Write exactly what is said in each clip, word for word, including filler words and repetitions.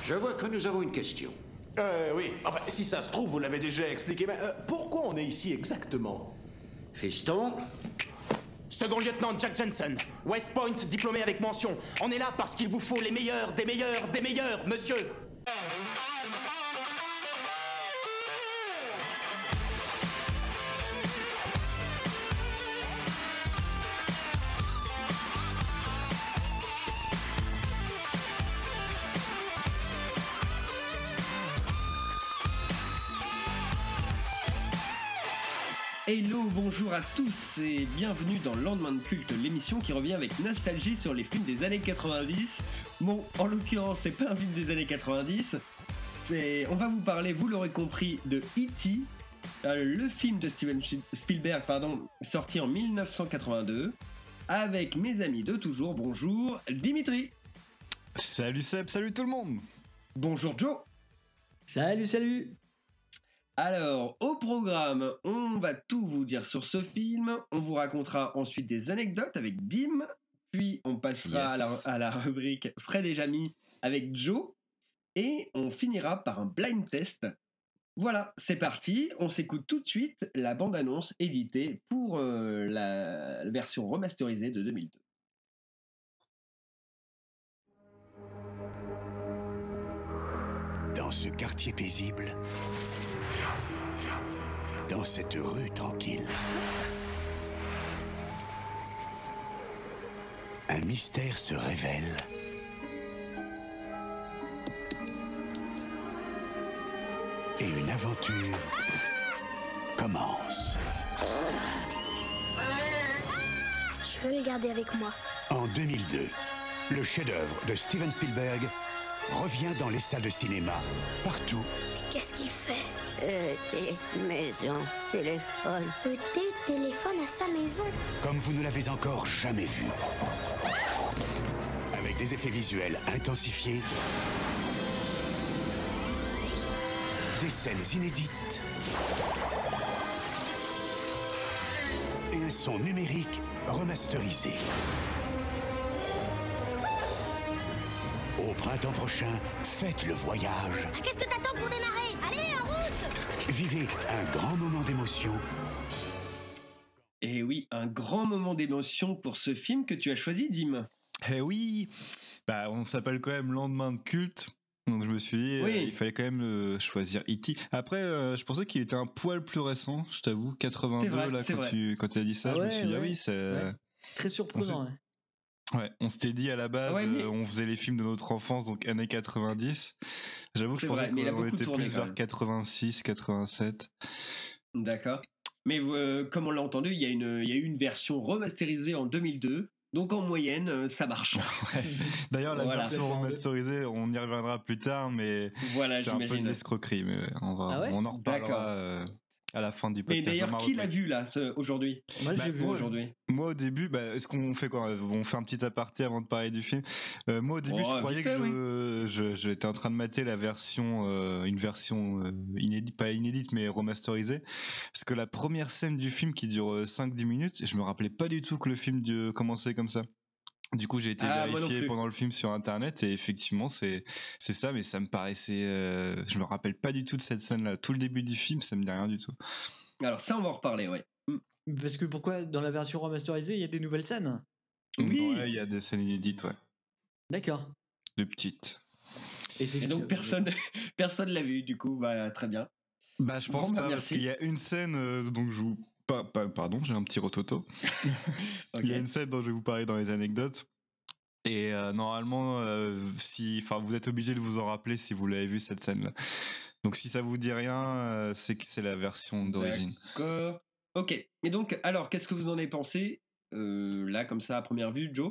Je vois que nous avons une question. Euh, oui. Enfin, si ça se trouve, vous l'avez déjà expliqué, mais euh, pourquoi on est ici exactement? Fiston, Second lieutenant Jack Jensen, West Point, diplômé avec mention. On est là parce qu'il vous faut les meilleurs, des meilleurs, des meilleurs, monsieur. Hello, bonjour à tous et bienvenue dans Lendemain de culte, l'émission qui revient avec nostalgie sur les films des années quatre-vingt-dix. Bon, en l'occurrence, c'est pas un film des années quatre-vingt-dix, c'est... on va vous parler, vous l'aurez compris, de E T, euh, le film de Steven Spielberg, pardon, sorti en dix-neuf cent quatre-vingt-deux, avec mes amis de toujours. Bonjour Dimitri. Salut Seb, salut tout le monde. Bonjour Joe. Salut, salut. Alors, au programme, on va tout vous dire sur ce film, on vous racontera ensuite des anecdotes avec Dim, puis on passera Yes. à, la, à la rubrique Fred et Jamy avec Joe, et on finira par un blind test. Voilà, c'est parti, on s'écoute tout de suite la bande-annonce éditée pour euh, la version remasterisée de deux mille deux. Dans ce quartier paisible, dans cette rue tranquille, un mystère se révèle. Et une aventure commence. Je peux le garder avec moi. En deux mille deux, le chef-d'œuvre de Steven Spielberg revient dans les salles de cinéma, partout. Mais qu'est-ce qu'il fait? E T, maison, téléphone. E T téléphone à sa maison. Comme vous ne l'avez encore jamais vu. Avec des effets visuels intensifiés, des scènes inédites et un son numérique remasterisé. Au printemps prochain, faites le voyage. Qu'est-ce que t'attends pour démarrer? Allez, en route! Vivez un grand moment d'émotion. Et oui, un grand moment d'émotion pour ce film que tu as choisi, Dim. Eh oui, bah on s'appelle quand même Lendemain de culte, donc je me suis dit Oui. euh, il fallait quand même euh, choisir E T. Après, euh, je pensais qu'il était un poil plus récent, je t'avoue, quatre-vingt-deux C'est vrai, là c'est quand vrai. tu quand tu as dit ça, Ah je me ouais, suis dit ah ouais. oui, c'est Ouais. Très surprenant. On s'est- hein. ouais, on s'était dit à la base Ah ouais, mais- euh, on faisait les films de notre enfance donc années quatre-vingt-dix. J'avoue que C'est je pensais vrai, mais il a qu'on beaucoup était tourné, plus quand vers même. quatre-vingt-six, quatre-vingt-sept. D'accord. Mais euh, comme on l'a entendu, il y, a une, il y a eu une version remasterisée en deux mille deux. Donc en moyenne, euh, ça marche. Ouais. D'ailleurs, la Voilà. version remasterisée, on y reviendra plus tard, mais Voilà, c'est un peu de j'imagine. l'escroquerie, mais on, va, Ah ouais on en D'accord. reparlera euh, à la fin du Mais podcast. d'ailleurs, Non, qui mais- l'a vu là ce- aujourd'hui? Moi, Bah, j'ai vu. moi, Aujourd'hui. Moi, au début, bah, est-ce qu'on fait quoi? On fait un petit aparté avant de parler du film. Euh, moi, au début, Oh, je croyais vite fait, que je, je- j'étais en train de mater la version, euh, une version euh, inédite, pas inédite, mais remasterisée. Parce que la première scène du film qui dure cinq dix minutes, je me rappelais pas du tout que le film de- commençait comme ça. Du coup, j'ai été Ah, moi non vérifié plus. pendant le film sur internet et effectivement, c'est c'est ça, mais ça me paraissait. Euh, je me rappelle pas du tout de cette scène-là. Tout le début du film, ça me dit rien du tout. Alors ça, on va en reparler, ouais. Mm. Parce que pourquoi, dans la version remasterisée, il y a des nouvelles scènes? Oui. Ouais, il y a des scènes inédites, ouais, D'accord. de petites. Et, c'est Et donc personne personne l'a vu, du coup, bah, très bien. Bah, je pense Bon, bah, pas, parce merci. qu'il y a une scène, euh, donc je vous. Pas, pas- pardon, j'ai un petit rototo. Ok. Il y a une scène dont je vais vous parler dans les anecdotes. Et euh, normalement, euh, si, enfin, vous êtes obligé de vous en rappeler si vous l'avez vu cette scène-là. Donc si ça vous dit rien, euh, c'est que c'est la version d'origine. D'accord. Ok. Et donc, alors, qu'est-ce que vous en avez pensé euh, là, comme ça, à première vue, Joe?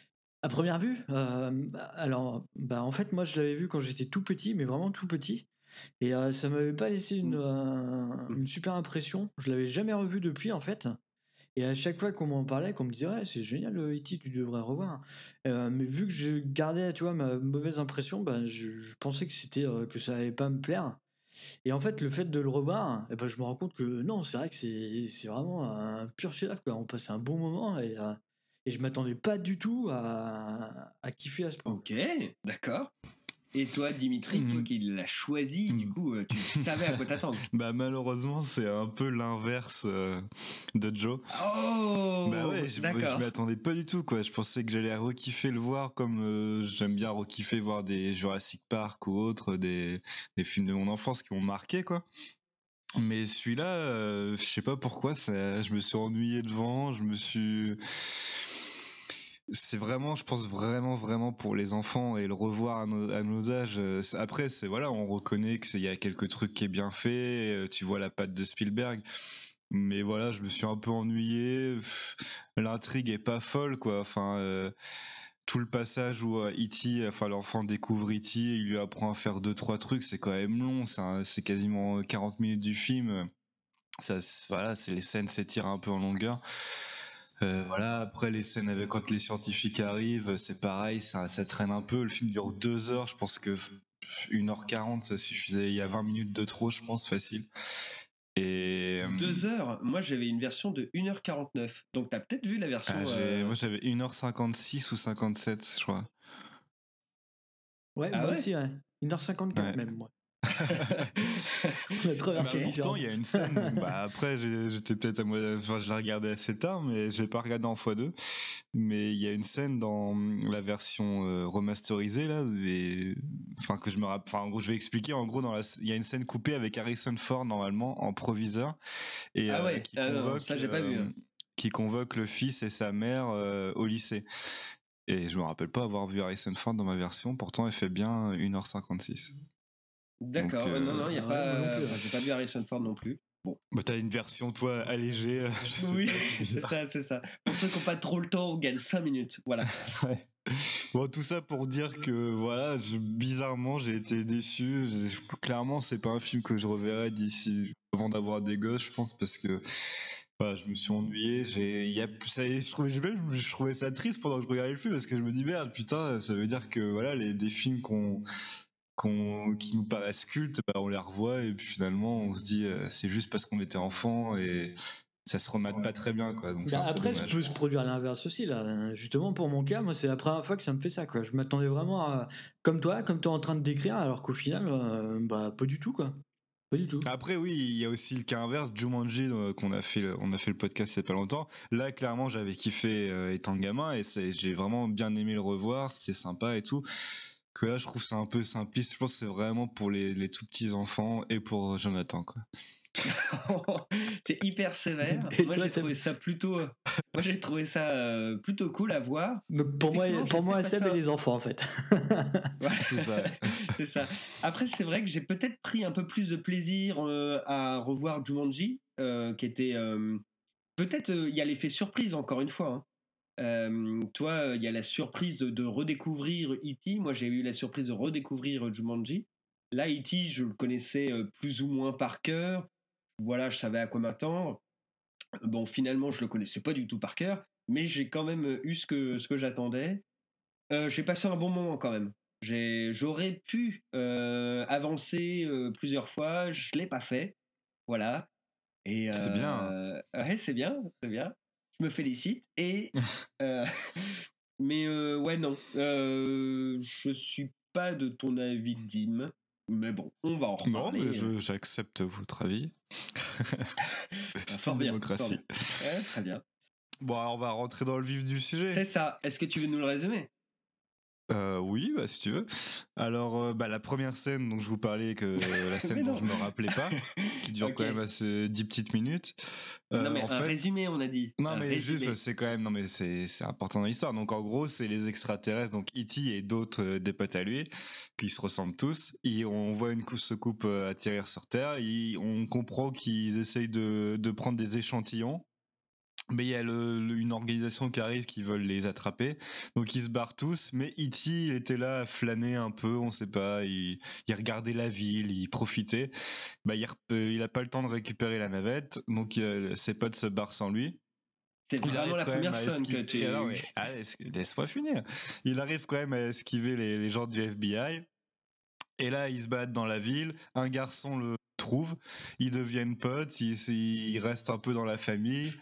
À première vue, euh, bah, alors, bah, en fait, moi, je l'avais vu quand j'étais tout petit, mais vraiment tout petit. Et euh, ça m'avait pas laissé une, euh, une super impression. Je l'avais jamais revu depuis, en fait. Et à chaque fois qu'on m'en parlait, qu'on me disait ouais, c'est génial le E T, tu devrais revoir. Euh, mais vu que je gardais, tu vois, ma mauvaise impression, ben je, je pensais que c'était euh, que ça allait pas me plaire. Et en fait, le fait de le revoir, eh ben, je me rends compte que non, c'est vrai que c'est c'est vraiment un pur chef-d'œuvre, quoi. On passait un bon moment et euh, et je m'attendais pas du tout à, à kiffer à ce point. Ok, d'accord. Et toi, Dimitri, mmh. toi qui l'as choisi, mmh. du coup, tu savais à quoi t'attendre. Bah malheureusement, c'est un peu l'inverse euh, de Joe. Oh. Bah ouais, je, je m'y attendais pas du tout, quoi. Je pensais que j'allais rekiffer le voir, comme euh, j'aime bien rekiffer voir des Jurassic Park ou autres, des des films de mon enfance qui m'ont marqué, quoi. Mais celui-là, euh, je sais pas pourquoi, ça, je me suis ennuyé devant, je me suis c'est vraiment, je pense vraiment, vraiment pour les enfants et le revoir à nos, à nos âges. Après, c'est voilà, on reconnaît qu'il y a quelques trucs qui est bien fait. Tu vois la patte de Spielberg, mais voilà, je me suis un peu ennuyé. L'intrigue est pas folle, quoi. Enfin, euh, tout le passage où E T, enfin l'enfant découvre E T, il lui apprend à faire deux trois trucs, c'est quand même long. C'est, un, c'est quasiment quarante minutes du film. Ça, voilà, c'est les scènes s'étirent un peu en longueur. Euh, voilà, après les scènes avec quand les scientifiques arrivent, c'est pareil, ça, ça traîne un peu. Le film dure deux heures, je pense que une heure quarante ça suffisait. Il y a vingt minutes de trop, je pense, facile. Et deux heures, moi j'avais une version de une heure quarante-neuf. Donc t'as peut-être vu la version. Ah, euh... Moi j'avais une heure cinquante-six ou cinquante-sept, je crois. Ouais, ah moi ouais aussi, ouais. une heure cinquante-quatre ouais. même, moi. On a trois versions bah, différentes. Pourtant, il y a une scène. Donc, bah, après, j'étais peut-être à moi. Enfin, je l'ai regardé assez tard, mais je l'ai pas regardé en fois deux. Mais il y a une scène dans la version euh, remasterisée là, et enfin que je me rappelle. Enfin, en gros, je vais expliquer. En gros, dans la, il y a une scène coupée avec Harrison Ford normalement en proviseur et ah ouais, euh, qui ah convoque, non, ça j'ai pas euh, vu. Hein. Qui convoque le fils et sa mère euh, au lycée. Et je me rappelle pas avoir vu Harrison Ford dans ma version. Pourtant, elle fait bien une heure cinquante-six. D'accord, Donc, euh, non, non, il n'y a pas. Euh, enfin, j'ai pas vu Harrison Ford non plus. Bon. Bah, t'as une version, toi, allégée. Oui, c'est ça, c'est ça. Pour ceux qui n'ont pas trop le temps, on gagne cinq minutes. Voilà. Ouais. Bon, tout ça pour dire que, voilà, je, bizarrement, j'ai été déçu. J'ai, clairement, c'est pas un film que je reverrai d'ici, avant d'avoir des gosses, je pense, parce que. Voilà, je me suis ennuyé. J'ai, y a, ça, je, trouvais, je, je trouvais ça triste pendant que je regardais le film, parce que je me dis, merde, putain, ça veut dire que, voilà, les, des films qu'on. Qu'on, qui nous paraissent cultes, bah on les revoit et puis finalement on se dit euh, c'est juste parce qu'on était enfant et ça se remate pas très bien, quoi. Donc bah après ça peut se produire à l'inverse aussi là. Justement pour mon cas, moi c'est la première fois que ça me fait ça, quoi. Je m'attendais vraiment à, comme toi, comme toi en train de décrire, alors qu'au final euh, bah pas du tout, quoi. Pas du tout. Après oui, il y a aussi le cas inverse, Jumanji euh, qu'on a fait, on a fait le podcast il y a pas longtemps. Là clairement j'avais kiffé euh, étant gamin et c'est, j'ai vraiment bien aimé le revoir, c'était sympa et tout. Que là je trouve ça un peu simpliste, je pense que c'est vraiment pour les, les tout petits enfants et pour Jonathan, quoi. C'est hyper sévère. Et moi toi, j'ai c'est... trouvé ça plutôt moi j'ai trouvé ça euh, plutôt cool à voir. Donc pour moi pour moi Seb et les enfants en fait. Ouais, c'est ça. C'est ça. Après c'est vrai que j'ai peut-être pris un peu plus de plaisir euh, à revoir Jumanji euh, qui était euh, peut-être il euh, y a l'effet surprise encore une fois. Hein. Euh, toi, il y a la surprise de redécouvrir E T. Moi, j'ai eu la surprise de redécouvrir Jumanji. Là, E T, je le connaissais plus ou moins par cœur. Voilà, je savais à quoi m'attendre. Bon, finalement, je le connaissais pas du tout par cœur, mais j'ai quand même eu ce que, ce que j'attendais. Euh, j'ai passé un bon moment quand même. J'ai, j'aurais pu euh, avancer euh, plusieurs fois, je l'ai pas fait. Voilà. Et, euh, c'est bien. Ouais, c'est bien, c'est bien. Je me félicite et euh, mais euh, ouais non euh, je suis pas de ton avis Dim, mais bon on va en reparler. Non mais je, j'accepte votre avis. C'est une bien, démocratie. Ouais, très bien. Bon alors on va rentrer dans le vif du sujet. C'est ça, est-ce que tu veux nous le résumer? Euh, oui, bah, si tu veux. Alors, euh, bah, la première scène dont je vous parlais, que euh, la scène dont je me rappelais pas, qui dure okay. quand même assez dix petites minutes. Euh, non mais un fait... résumé, on a dit. Non un mais résumé. juste, c'est quand même, non mais c'est c'est important dans l'histoire. Donc en gros, c'est les extraterrestres, donc E T et d'autres euh, des potes à lui, qui se ressemblent tous. Et on voit une couche se coupe euh, atterrir sur Terre. Et on comprend qu'ils essayent de de prendre des échantillons. Mais il y a le, le, une organisation qui arrive qui veulent les attraper, donc ils se barrent tous. Mais E T il était là à flâner un peu, on sait pas, il, il regardait la ville, il profitait. Bah il, il a pas le temps de récupérer la navette, donc il, ses potes se barrent sans lui. C'est il vraiment la première scène que tu. Alors, ouais, allez, laisse-moi finir. Il arrive quand même à esquiver les, les gens du F B I. Et là, ils se battent dans la ville. Un garçon le trouve, ils deviennent potes, ils, ils restent un peu dans la famille.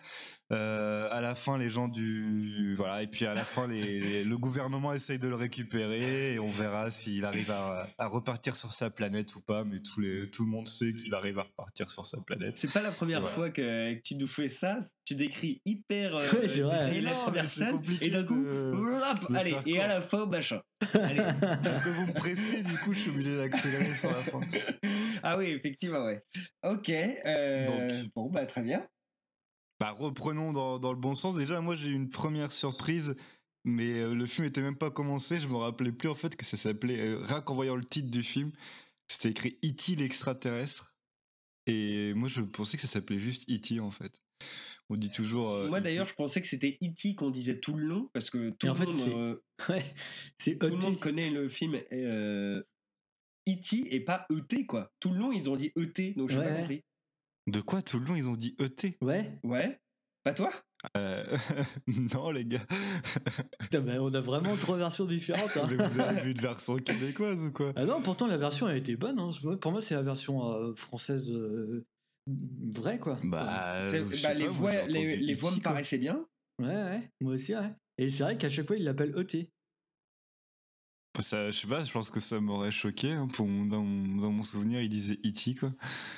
Euh, à la fin, les gens du voilà, et puis à la fin, les, les- le gouvernement essaye de le récupérer et on verra s'il arrive à, à repartir sur sa planète ou pas. Mais tous les, tout le monde sait qu'il arrive à repartir sur sa planète. C'est pas la première Voilà. fois que, que tu nous fais ça. Tu décris hyper. Euh, Ouais, c'est vrai. décris la Non, première mais c'est scène compliqué et d'un coup, de- hop, de allez, faire et à la fin, machin. Allez. Parce que vous me pressez, du coup, je suis obligé d'accélérer sur la fin. Ah oui, effectivement, ouais. Ok. euh, Donc. Bon, bah très bien. Bah, reprenons dans, dans le bon sens. Déjà, moi, j'ai eu une première surprise, mais euh, le film était même pas commencé. Je me rappelais plus en fait que ça s'appelait. Euh, rien qu'en voyant le titre du film, c'était écrit E T l'extraterrestre. Et moi, je pensais que ça s'appelait juste E T en fait. On dit toujours. Euh, Moi E T. d'ailleurs, je pensais que c'était E T qu'on disait tout le long parce que tout Et le en fait, monde, c'est- euh, Ouais, c'est tout le E T. monde connaît le film euh, E T et pas E T quoi. Tout le long, ils ont dit E T, donc j'ai Ouais, pas ouais. compris. De quoi tout le long ils ont dit E T? Ouais. Ouais. Pas toi? Euh, Non, les gars. Putain, bah, on a vraiment trois versions différentes. hein. Mais vous avez vu une version québécoise ou quoi? Ah non, pourtant la version elle était bonne. hein. Pour moi, c'est la version euh, française euh, vraie quoi. Bah, C'est- euh, je sais bah, les pas, moi, voix, j'ai les, entendu les E T, voix me quoi. paraissaient bien. Ouais, ouais, moi aussi, ouais. Et c'est vrai qu'à chaque fois, il l'appelle E T. Ça, je sais pas, je pense que ça m'aurait choqué. Hein, pour mon- dans, mon, dans mon souvenir, il disait E T quoi.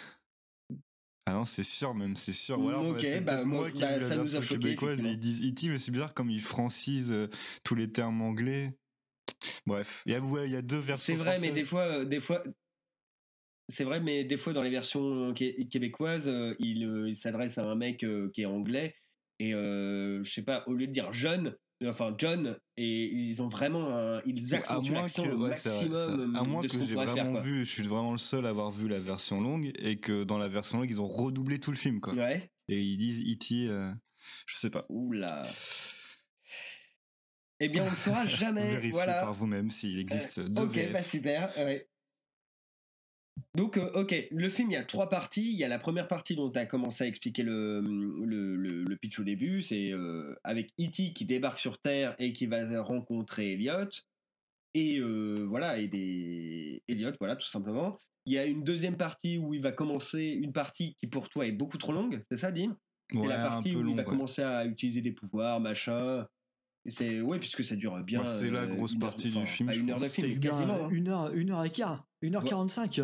Ah non, c'est sûr, même, c'est sûr. Ou alors, Ok, c'est bah, peut-être moi, moi qui bah, ai vu la ça nous a version choqué, québécoise et ils effectivement. disent E T, mais c'est bizarre comme ils francisent euh, tous les termes anglais. Bref, il y a, ouais, il y a deux versions C'est vrai, mais françaises. des fois, euh, des fois, c'est vrai, mais des fois dans les versions qué- québécoises, euh, il, euh, il s'adresse à un mec euh, qui est anglais et euh, je sais pas, au lieu de dire jeune, euh, enfin John, et ils ont vraiment, un, ils À accentuent moins l'accent que, au ouais, c'est vrai, maximum ça. À euh, moins de ce que qu'on j'ai pourrait faire, vraiment quoi. vu, je suis vraiment le seul à avoir vu la version longue et que dans la version longue, ils ont redoublé tout le film, quoi. Ouais. Et ils disent E T, euh, je sais pas. Oula. Eh bien, on ne saura jamais. Vérifiez Voilà. par vous-même s'il existe Euh, deux ok, V F. bah super. Ouais. Donc, euh, ok, le film, il y a trois parties. Il y a la première partie dont tu as commencé à expliquer le, le, le, le pitch au début. C'est euh, avec E T qui débarque sur Terre et qui va rencontrer Elliot. Et euh, voilà, et des Elliot, voilà, tout simplement. Il y a une deuxième partie où il va commencer, une partie qui pour toi est beaucoup trop longue, c'est ça, Dim? C'est Ouais, la un partie peu où long, il va ouais. commencer à utiliser des pouvoirs, machin. Et c'est ouais, puisque ça dure bien. Bah, c'est la euh, grosse une heure- partie du enfin, film, pas je une heure de pense. film, T'as eu quasiment. bien hein. une heure, une heure et quart, une heure Ouais. quarante-cinq.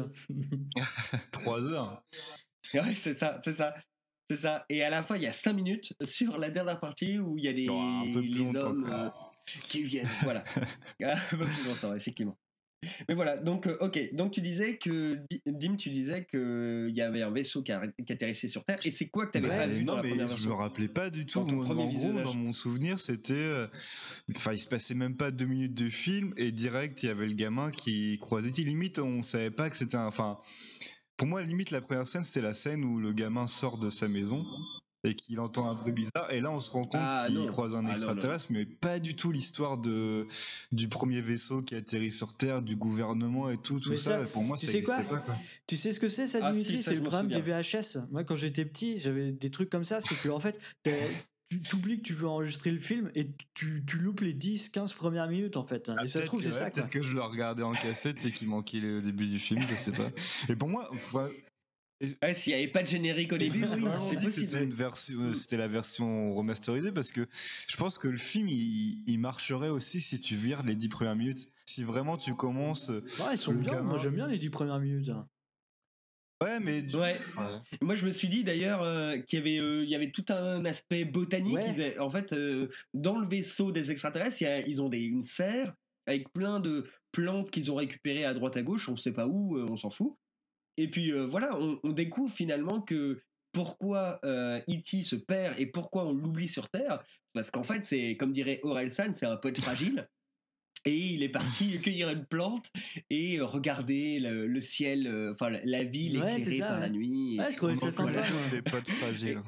Trois heures. Ouais, c'est ça, c'est ça. C'est ça. Et à la fin, il y a cinq minutes sur la dernière partie où il y a les, Oh, un peu plus les longtemps, hommes quoi. euh, qui viennent. Voilà. Un peu plus longtemps, effectivement. Mais voilà, donc, euh, ok. Donc, tu disais que, Dim, tu disais qu'il y avait un vaisseau qui, a, qui atterrissait sur Terre. Et c'est quoi que tu n'avais Bah, pas vu non, dans la mais première je me version? rappelais pas du tout. Dans ton Moi, premier en gros, visionnage. dans mon souvenir, c'était. euh, Enfin, il se passait même pas deux minutes de film et direct, il y avait le gamin qui croisait. Limite, on savait pas que c'était un. Enfin, pour moi, limite, la première scène, c'était la scène où le gamin sort de sa maison et qu'il entend un bruit bizarre. Et là, on se rend compte Ah, qu'il non. croise un Ah, non, extraterrestre, mais pas du tout l'histoire de du premier vaisseau qui atterrit sur Terre, du gouvernement et tout. Tout Mais ça, ça, pour moi, tu ça sais quoi existait pas, quoi. Tu sais ce que c'est ça, Ah, Dimitri? si, ça, C'est je le m'en problème des souviens. V H S. Moi, quand j'étais petit, j'avais des trucs comme ça. C'est que en fait, t'as- tu t'oublies que tu veux enregistrer le film et tu, tu loupes les dix quinze premières minutes en fait. Ah, et ça se peut-être trouve, que, c'est ouais, ça quoi. peut-être que je le regardais en cassette et qu'il manquait le début du film, je sais pas. Et pour moi, enfin, Ouais, s'il n'y avait pas de générique au Et je début, me suis oui, vraiment c'est dit que c'était possible. une version, euh, c'était la version remasterisée parce que je pense que le film il, il marcherait aussi si tu vires les dix premières minutes. Si vraiment tu commences. euh, Ouais, ils sont le bien. gamin- Moi, j'aime bien les dix premières minutes. hein. Ouais, mais du- Ouais. ouais. Moi, je me suis dit d'ailleurs euh, qu'il y avait, euh, il y avait tout un aspect botanique. Ouais. Ils avaient- en fait, euh, dans le vaisseau des extraterrestres, il y a- ils ont des, une serre avec plein de plantes qu'ils ont récupérées à droite à gauche. On ne sait pas où, euh, on s'en fout. Et puis euh, voilà, on, on découvre finalement que pourquoi euh, E T se perd et pourquoi on l'oublie sur Terre. Parce qu'en fait, c'est comme dirait Orelsan, c'est un pote fragile. Et il est parti cueillir une plante et euh, regarder le, le ciel, euh, enfin la, la ville Ouais, c'est éclairée ça, par ouais. la nuit. Ouais, je trouvais On ça en sympa. connaît moi. tous des potes fragiles.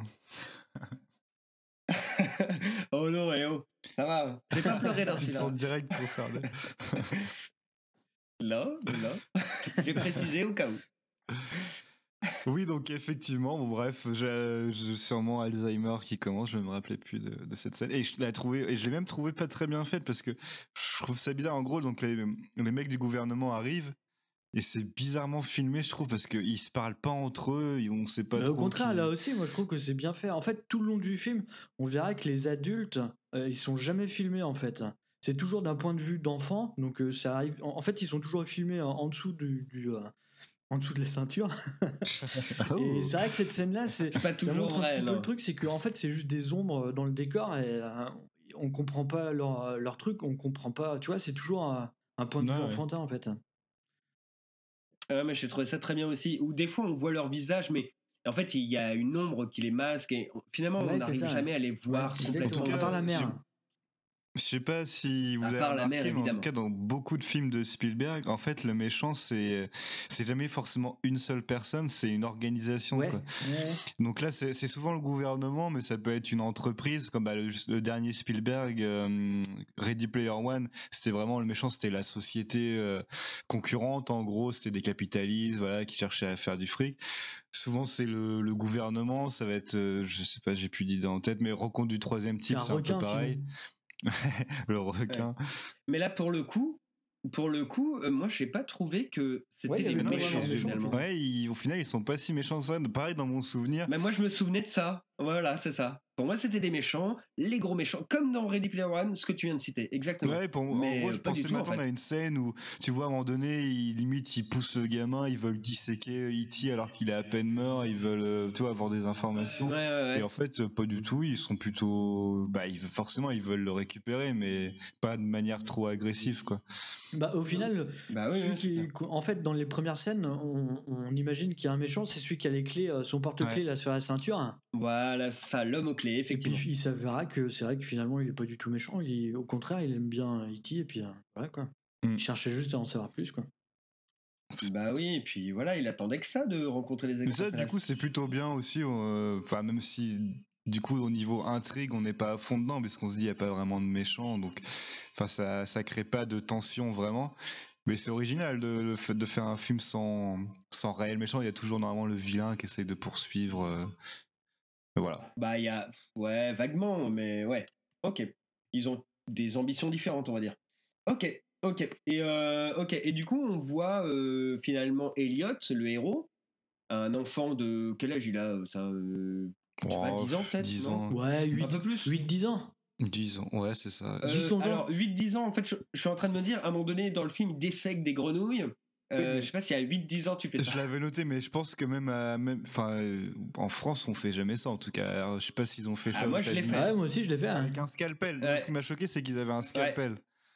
Oh non, eh oh, ça va. J'ai pas pleuré dans Tu te celui-là. sens direct concerné. Non, non, non. J'ai précisé au cas où. Oui, donc effectivement, bon, bref, j'ai j'ai sûrement Alzheimer qui commence, je ne me rappelais plus de, de cette scène. Et je l'ai trouvé, et je l'ai même trouvé pas très bien faite parce que je trouve ça bizarre. En gros, donc les, les mecs du gouvernement arrivent Et c'est bizarrement filmé, je trouve, parce qu'ils se parlent pas entre eux, et on sait pas Mais trop. au contraire, qui... là aussi, moi je trouve que c'est bien fait. En fait, tout le long du film, on verra que les adultes, euh, ils sont jamais filmés en fait. C'est toujours d'un point de vue d'enfant, donc euh, ça arrive. En, en fait, ils sont toujours filmés en, en dessous du, du euh, en dessous de la ceinture. Et c'est vrai que cette scène-là, c'est, C'est pas ça toujours montre un vrai, petit peu non. le truc, c'est qu'en fait, c'est juste des ombres dans le décor et euh, on comprend pas leur, leur truc, on comprend pas. Tu vois, c'est toujours un, un point de Ouais, vue ouais. enfantin en fait. Ah, mais j'ai trouvé ça très bien aussi. Ou des fois, on voit leur visage, mais en fait, il y a une ombre qui les masque et finalement, Ouais, on c'est n'arrive ça, jamais ouais. à les voir Ouais, complètement. exactement. En tout À cas, part la j'ai- mère. Je sais pas si vous À avez part la remarqué, mère, mais en évidemment. tout cas dans beaucoup de films de Spielberg, en fait le méchant c'est c'est jamais forcément une seule personne, c'est une organisation. Ouais, Quoi. ouais. Donc là c'est c'est souvent le gouvernement, mais ça peut être une entreprise comme bah, le, le dernier Spielberg, euh, Ready Player One, c'était vraiment le méchant, c'était la société euh, concurrente en gros, c'était des capitalistes voilà qui cherchaient à faire du fric. Souvent c'est le, le gouvernement, ça va être euh, je sais pas, j'ai plus d'idées en tête, mais Rencontre du troisième C'est type, un c'est un peu requin, pareil. Simon. Le requin. Mais là, pour le coup, pour le coup, euh, moi, j'ai pas trouvé que c'était Ouais, il y des avait non, pas méchants vraiment de méchants, finalement. Ouais, ils- au final, ils sont pas si méchants que ça. Pareil, dans mon souvenir. Mais moi, je me souvenais de ça. Voilà, c'est ça. Pour moi, c'était des méchants, les gros méchants, comme dans Ready Player One, ce que tu viens de citer, exactement. Ouais, pour, en Mais gros, je pas du pensais tout, en m'attendre fait. à une scène où, tu vois, à un moment donné, ils, limite, ils poussent le gamin, ils veulent disséquer E T alors qu'il est à peine mort, ils veulent, euh, tu vois, avoir des informations. Ouais, ouais, ouais. Et en fait, euh, pas du tout, ils sont plutôt. Bah, ils, forcément, ils veulent le récupérer, mais pas de manière trop agressive, quoi. Bah, au final, Bah oui, celui oui, qui, c'est en fait, dans les premières scènes, on, on imagine qu'il y a un méchant, c'est celui qui a les clés, euh, son porte-clés Ouais. là sur la ceinture. Voilà, ça, l'homme aux clés, Et puis effectivement. il s'avérera que c'est vrai que finalement il est pas du tout méchant. Il, au contraire, il aime bien E T et puis euh, voilà quoi. Mm. Il cherchait juste à en savoir plus quoi. Bah oui, et puis voilà, il attendait que ça de rencontrer les Mais ça, extraterrestres. du coup, c'est plutôt bien aussi. euh, Enfin, même si, du coup, au niveau intrigue, on n'est pas à fond dedans, parce qu'on se dit, il n'y a pas vraiment de méchants. Donc, enfin, ça, ça crée pas de tension vraiment. Mais c'est original de, le fait de faire un film sans, sans réel méchant. Il y a toujours normalement le vilain qui essaye de poursuivre. euh, Voilà. Bah il y a, ouais, vaguement, mais ouais. Ok, ils ont des ambitions différentes, on va dire. Ok, ok, et euh, ok, et du coup, on voit euh, finalement Elliot, le héros, un enfant de quel âge il a euh, ça euh, je sais pas, Oh, dix ans peut-être dix non ans. Ouais, huit, Un peu plus huit dix ans. dix ans, ouais, c'est ça. Euh, Juste onze ans. Alors, huit dix ans, en fait, je, je suis en train de me dire, à un moment donné, dans le film, il dessèque des grenouilles. Euh, je sais pas si à huit dix ans tu fais ça. Je l'avais noté, mais je pense que même, à, même enfin, euh, en France, on fait jamais ça en tout cas. Alors, je sais pas s'ils ont fait Ah, ça. moi, aux je l'ai États-Unis. fait. Ouais, moi aussi je l'ai fait. hein. Avec un scalpel. Ouais. Ce qui m'a choqué, c'est qu'ils avaient un scalpel.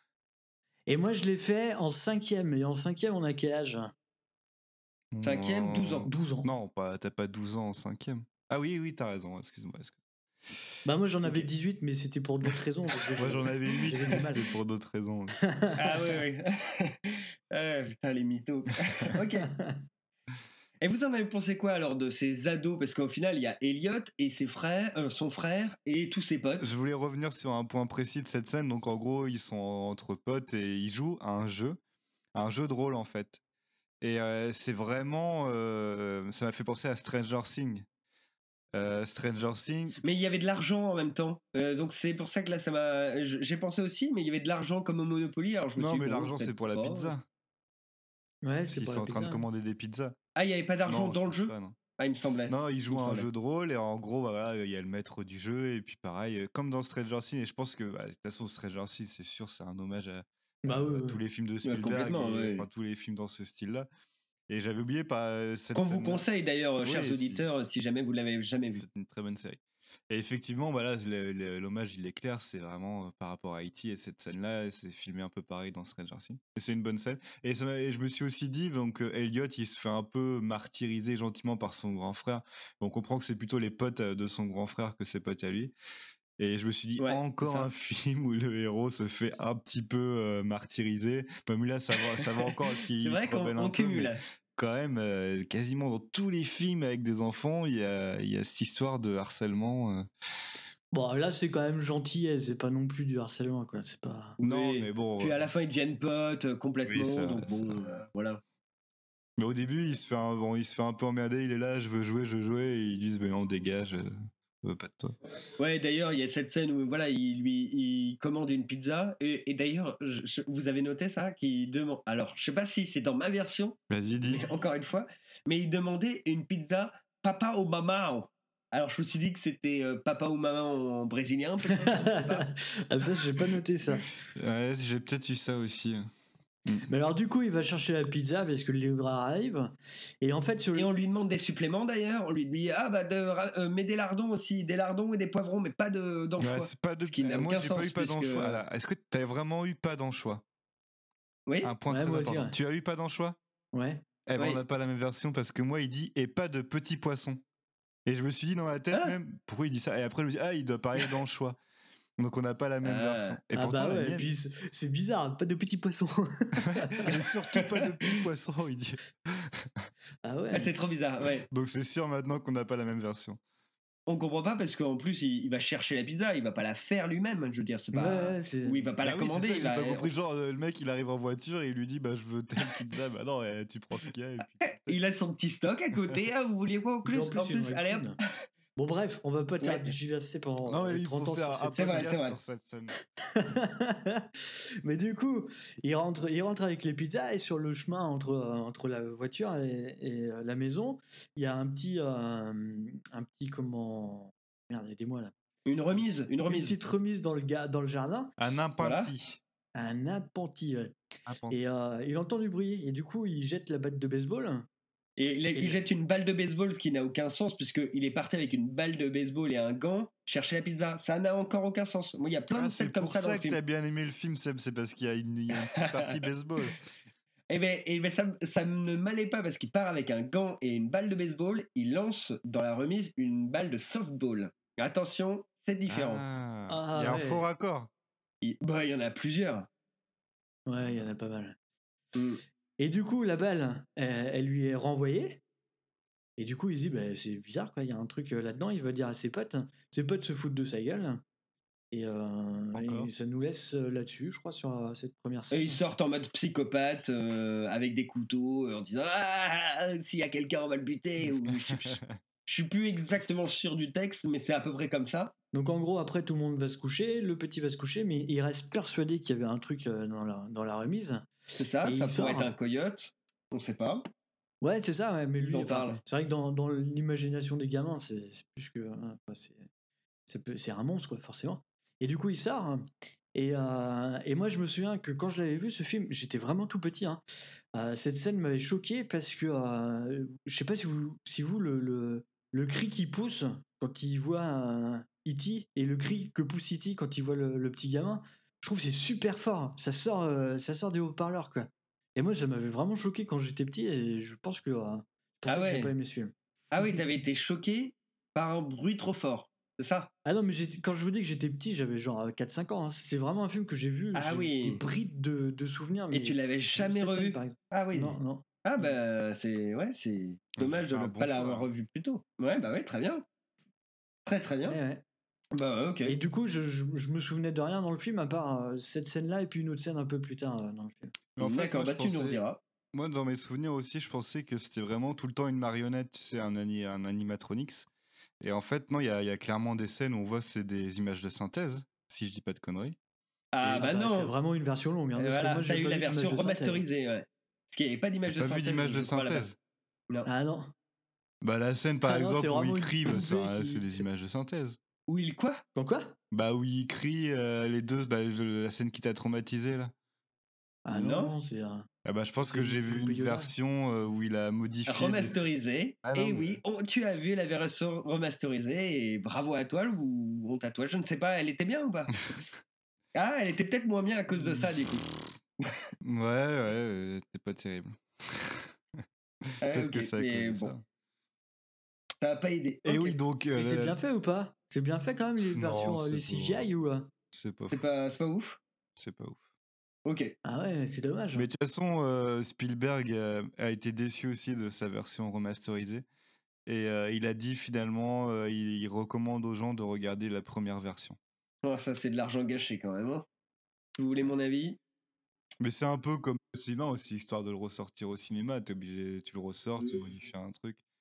Et moi je l'ai fait en cinquième. Et en cinquième, on a quel âge? Cinquième, douze ans. douze ans. Non, pas, t'as pas douze ans en cinquième. Ah oui, oui, t'as raison. Excuse-moi. excuse-moi. Bah moi j'en avais dix-huit, mais c'était pour d'autres raisons. Parce que Moi, j'en avais huit, j'avais mais du mal. c'était pour d'autres raisons. Ah oui, oui. Ah, putain, les mythos. Ok. Et vous en avez pensé quoi alors de ces ados? Parce qu'au final, il y a Elliot et ses frères, euh, son frère et tous ses potes. Je voulais revenir sur un point précis de cette scène. Donc, en gros, ils sont entre potes et ils jouent à un jeu, à un jeu de rôle en fait. Et euh, c'est vraiment, euh, ça m'a fait penser à Stranger Things. Euh, Stranger Things. Mais il y avait de l'argent en même temps. Euh, donc c'est pour ça que là, ça m'a. je- J'ai pensé aussi, mais il y avait de l'argent comme au Monopoly. Alors je me Non, suis dit, mais bon, l'argent c'est peut-être pour la pas. pizza. Ouais, Parce c'est qu'ils pour sont la en train de pizza. commander des pizzas. Ah, il n'y avait pas d'argent Non, je dans le pense jeu pas, non. Ah, il me semblait. Non, ils jouent Il me à un semblait. jeu de rôle et en gros, bah, voilà, il y a le maître du jeu et puis pareil, euh, comme dans Stranger Things. Et je pense que bah, de toute façon, Stranger Things, c'est sûr, c'est un hommage à, Bah à oui, oui. tous les films de Ouais, Spielberg complètement, et ouais. enfin, tous les films dans ce style-là. Et j'avais oublié pas euh, cette Qu'on vous scène-là. conseille d'ailleurs, Oui, chers si. auditeurs, si jamais vous l'avez jamais vu. C'est une très bonne série. Et effectivement, voilà, le- le- l'hommage il est clair, c'est vraiment euh, par rapport à E T et cette scène-là, c'est filmé un peu pareil dans Stranger Things. Et c'est une bonne scène. Et, ça m'a- et je me suis aussi dit, donc euh, Elliot, il se fait un peu martyriser gentiment par son grand frère. On comprend que c'est plutôt les potes euh, de son grand frère que ses potes à lui. Et je me suis dit, Ouais, encore c'est ça. un film où le héros se fait un petit peu euh, martyriser. Même là, ça va, ça va encore, parce qu'il C'est vrai se qu'on rebelle on un peu, cumule. mais quand même, euh, quasiment dans tous les films avec des enfants, il y a, il y a cette histoire de harcèlement. euh. Bon, là c'est quand même gentil, c'est pas non plus du harcèlement quoi. C'est pas. Non, Oui. mais bon. Puis euh, à la fin, ils deviennent potes euh, complètement. Oui, ça- donc bon, euh, voilà. Mais au début, il se fait un, bon, il se fait un peu emmerder. Il est là, je veux jouer, je veux jouer. Et ils disent, ben on dégage. euh, euh, pas de toi. Ouais, d'ailleurs, il y a cette scène où voilà, il lui il commande une pizza et, et d'ailleurs, je, je- vous avez noté ça qu'il demande. Alors, je sais pas si c'est dans ma version, Vas-y, dis. mais encore une fois, mais il demandait une pizza papa ou maman. Alors, je me suis dit que c'était euh, papa ou maman en brésilien. peut-être, je sais pas. Ah, ça, j'ai pas noté ça. Ouais, j'ai peut-être eu ça aussi. Mais alors, du coup, il va chercher la pizza parce que le livreur arrive. Et en fait, sur le... Et on lui demande des suppléments d'ailleurs. On lui dit ah bah de euh, mais des lardons aussi, des lardons et des poivrons, mais pas de d'anchois. Ouais, c'est pas de... Ce qui n'a euh, moi, aucun j'ai sens. pas eu pas puisque- d'anchois. Alors, est-ce que t'as vraiment eu pas d'anchois? Oui. Un point Ouais, très moi aussi, important. ouais. Tu as eu pas d'anchois? Ouais. Eh ben, Oui. on n'a pas la même version parce que moi, il dit et pas de petits poissons. Et je me suis dit dans la tête Ah. même, pourquoi il dit ça? Et après, je me dis, ah, il doit parler d'anchois. Donc, on n'a pas la même Ah. version. Et ah pourtant, bah la ouais, et mienne- puis c'est c'est bizarre, pas de petits poissons. Et surtout pas de petits poissons, il dit. ah ouais. Ah, c'est trop bizarre. Ouais. Donc, c'est sûr maintenant qu'on n'a pas la même version. On comprend pas parce qu'en plus il, il va chercher la pizza, il va pas la faire lui-même. Je veux dire, c'est pas. Ouais, c'est- Ou il va pas Bah la oui, c'est commander. ça, il j'ai va- pas compris. Genre, euh, le mec, il arrive en voiture et il lui dit, bah, je veux telle pizza. Bah non, eh, tu prends ce qu'il y a. Et puis... Il a son petit stock à côté. Ah, vous vouliez quoi en plus? En plus, En il plus, aurait allez une hop. thune. Bon bref, on va pas Ouais. tergiverser pendant Non, mais euh, il trente faut ans faire sur un cette C'est vrai, podcast c'est vrai. sur cette scène. Mais du coup, il rentre, il rentre avec les pizzas et sur le chemin entre, euh, entre la voiture et, et, euh, la maison, il y a un petit, euh, un petit comment, merde, aidez-moi là, Une remise, une une remise. petite remise dans le, ga- dans le jardin, Un appentis. un appentis, ouais. Appentis. Et euh, il entend du bruit et du coup il jette la batte de baseball. Et il, il Et- jette une balle de baseball, ce qui n'a aucun sens, puisqu'il est parti avec une balle de baseball et un gant chercher la pizza. Ça n'a encore aucun sens. Moi, il y a plein Ah, de scènes c'est comme pour ça dans ça le que film. t'as bien aimé le film, Seb, c'est parce qu'il y a une, il y a une petite partie baseball. Et ben, et ben ça, ça ne m'allait pas parce qu'il part avec un gant et une balle de baseball. Il lance dans la remise une balle de softball. Attention, c'est différent. Ah, Ah, il y a un ouais. faux raccord. Il, bah, il y en a plusieurs. Ouais, il y en a pas mal. Mm. Et du coup, la balle, elle, elle lui est renvoyée. Et du coup, il se dit, bah, c'est bizarre, quoi. Il y a un truc euh, là-dedans. Il va dire à ses potes. Ses potes se foutent de sa gueule. Et, euh, Encore. et ça nous laisse euh, là-dessus, je crois, sur euh, cette première Et scène. ils sortent en mode psychopathe euh, avec des couteaux euh, en disant ah s'il y a quelqu'un on va le buter ou je, je, je suis plus exactement sûr du texte mais c'est à peu près comme ça. Donc en gros, après, tout le monde va se coucher. Le petit va se coucher, mais il reste persuadé qu'il y avait un truc euh, dans, la, dans la remise. C'est ça, Et ça il pourrait sort. être un coyote, on sait pas. Ouais, c'est ça, ouais, mais Ils lui, en enfin, parlent. c'est vrai que dans, dans l'imagination des gamins, c'est c'est plus que. hein, enfin, c'est- c'est peu- c'est un monstre, quoi, forcément. Et du coup, il sort. hein, Et, euh, et moi, je me souviens que quand je l'avais vu, ce film, j'étais vraiment tout petit. hein. Euh, cette scène m'avait choqué parce que. euh, je sais pas si vous, si vous le, le, le cri qui pousse quand il voit euh, E T et le cri que pousse E T quand il voit le, le petit gamin, je trouve que c'est super fort. Ça sort, euh, ça sort des haut-parleurs, quoi. Et moi, ça m'avait vraiment choqué quand j'étais petit et je pense que. euh, c'est pour Ah ça que j'ai ouais. pas aimé ce film. Ah oui, t'avais été choqué par un bruit trop fort, c'est ça? Ah non, mais j'étais- quand je vous dis que j'étais petit, j'avais genre quatre cinq ans. hein. C'est vraiment un film que j'ai vu. Ah j'ai oui. des brides de, de souvenirs. Et Mais tu l'avais jamais cette scène, revu? par exemple. Ah oui. Non, non. Ah bah c'est ouais c'est dommage de fait ne un pas bon l'avoir choix. revu plus tôt. Ouais bah ouais très bien, très très bien. Ouais, ouais. Bah ouais, ok. Et du coup, je, je, je me souvenais de rien dans le film à part euh, cette scène-là et puis une autre scène un peu plus tard euh, dans le film. Mais en fait, D'accord, moi, bah je tu nous pensais- rediras. Moi, dans mes souvenirs aussi, je pensais que c'était vraiment tout le temps une marionnette, tu sais, un, ani- un animatronics. Et en fait, non, il y a, il y a clairement des scènes où on voit c'est des images de synthèse, si je dis pas de conneries. Ah Et- bah T'as non. vraiment une version longue. Hein, Et parce que voilà, moi, t'as j'ai eu pas la vu d'image version de synthèse. remasterisée, ouais. Parce qu'il n'y avait pas d'image de T'as pas synthèse. vu d'image de je crois, à la base. synthèse? Non. Ah non. Bah, la scène, par Ah non, c'est exemple, où vraiment il une crie, bah, c'est poupée un- qui- c'est des images de synthèse. Où il quoi? Quand quoi Bah, où il crie, euh, les deux, bah, le- la scène qui t'a traumatisé, là. Ah Non. non, non, c'est un. Ah bah, je pense C'est que une j'ai vu poupée une Yoda. version euh, où il a modifié. des- Remasterisée. Ah non, et mais- oui, oh, tu as vu la version remasterisée et bravo à toi ou honte à toi. Je ne sais pas, elle était bien ou pas? Ah, elle était peut-être moins bien à cause de ça du coup. Ouais, ouais, euh, c'était pas terrible. Ah, Peut-être ok, que c'est à mais cause de bon, ça. ça n'a pas aidé. Et Ok. oui, donc. euh, Mais c'est la- bien fait ou pas C'est bien fait quand même les Non, versions, euh, c'est les pas- C G I ou. euh C'est pas C'est fou. pas, c'est pas ouf. C'est pas ouf. Ok. Ah ouais, c'est dommage. Mais de toute façon, euh, Spielberg euh, a été déçu aussi de sa version remasterisée. Et euh, il a dit finalement, euh, il, il recommande aux gens de regarder la première version. Oh, ça c'est de l'argent gâché quand même. Hein. Vous voulez mon avis? Mais c'est un peu comme le cinéma aussi, histoire de le ressortir au cinéma. T'es obligé, tu le ressors, tu modifies un truc.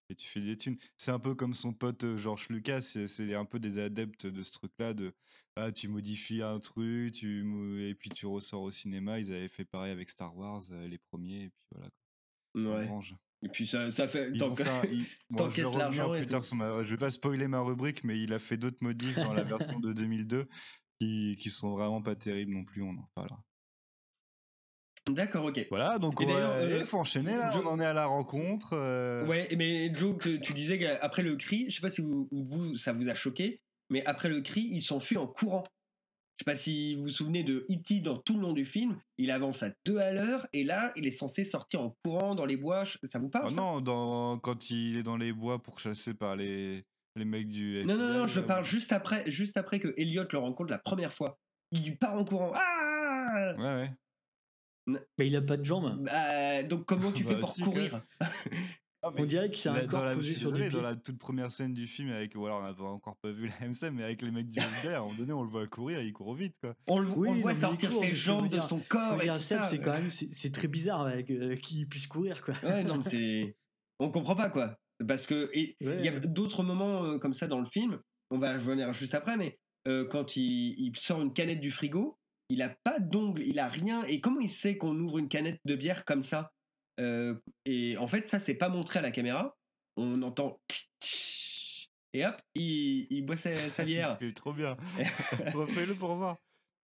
et tu fais des thunes. C'est un peu comme son pote euh, George Lucas, c'est, c'est un peu des adeptes de ce truc-là, de ah, tu modifies un truc, tu, mo- et puis tu ressors au cinéma. Ils avaient fait pareil avec Star Wars, euh, les premiers, et puis voilà. Quoi. Ouais. Range. Et puis ça, ça fait. Ils Tant ont que- fait un- ils- bon, je vais t'encaisses revenir l'argent et plus tard tout. sur ma. Je vais pas spoiler ma rubrique, mais il a fait d'autres modifs dans la version de deux mille deux qui, qui sont vraiment pas terribles non plus. On en reparlera. D'accord, ok. Voilà, donc Et on d'ailleurs, va euh, il faut enchaîner là. Joe- On en est à la rencontre. euh, Ouais, mais Joe, que tu disais qu'après le cri, je sais pas si vous, vous, ça vous a choqué, mais après le cri, il s'enfuit en courant. Je sais pas si vous vous souvenez de E T dans tout le long du film, il avance à deux à l'heure et là, il est censé sortir en courant dans les bois. Ça vous parle Ah ça non, dans, quand il est dans les bois pour chasser par les, les mecs du. Non, non, non, F B I, je là, parle où- juste après, juste après que Elliot le rencontre la première fois. Il part en courant. Ah Ouais, ouais. Mais il a pas de jambes. Bah, donc comment tu fais Bah, pour si, courir Ah, mais On dirait que c'est la- un dans corps la, je posé suis sur désolé, des dans pieds. la toute première scène du film, avec, voilà, on n'a encore pas vu la même scène, mais avec les mecs du F B I, à un moment donné, on le voit courir, il court vite, quoi. On le, Oui, on le non, voit mais il sortir court, ses mais ce que je veux jambes de dire- son Ce que je corps veux et dire, tout Seb, ça. c'est quand même c'est, c'est très bizarre avec euh, qu'il puisse courir quoi. Ouais, non, mais c'est. On comprend pas, quoi. Parce que. et Il y a Ouais. d'autres moments euh, comme ça dans le film, on va revenir juste après, mais euh, quand il, il sort une canette du frigo, il a pas d'ongles, il a rien. Et comment il sait qu'on ouvre une canette de bière comme ça Euh, Et en fait, ça, c'est pas montré à la caméra. On entend. tch, tch, Et hop, il, il boit sa, sa bière. Il fait trop bien. Refais-le pour voir.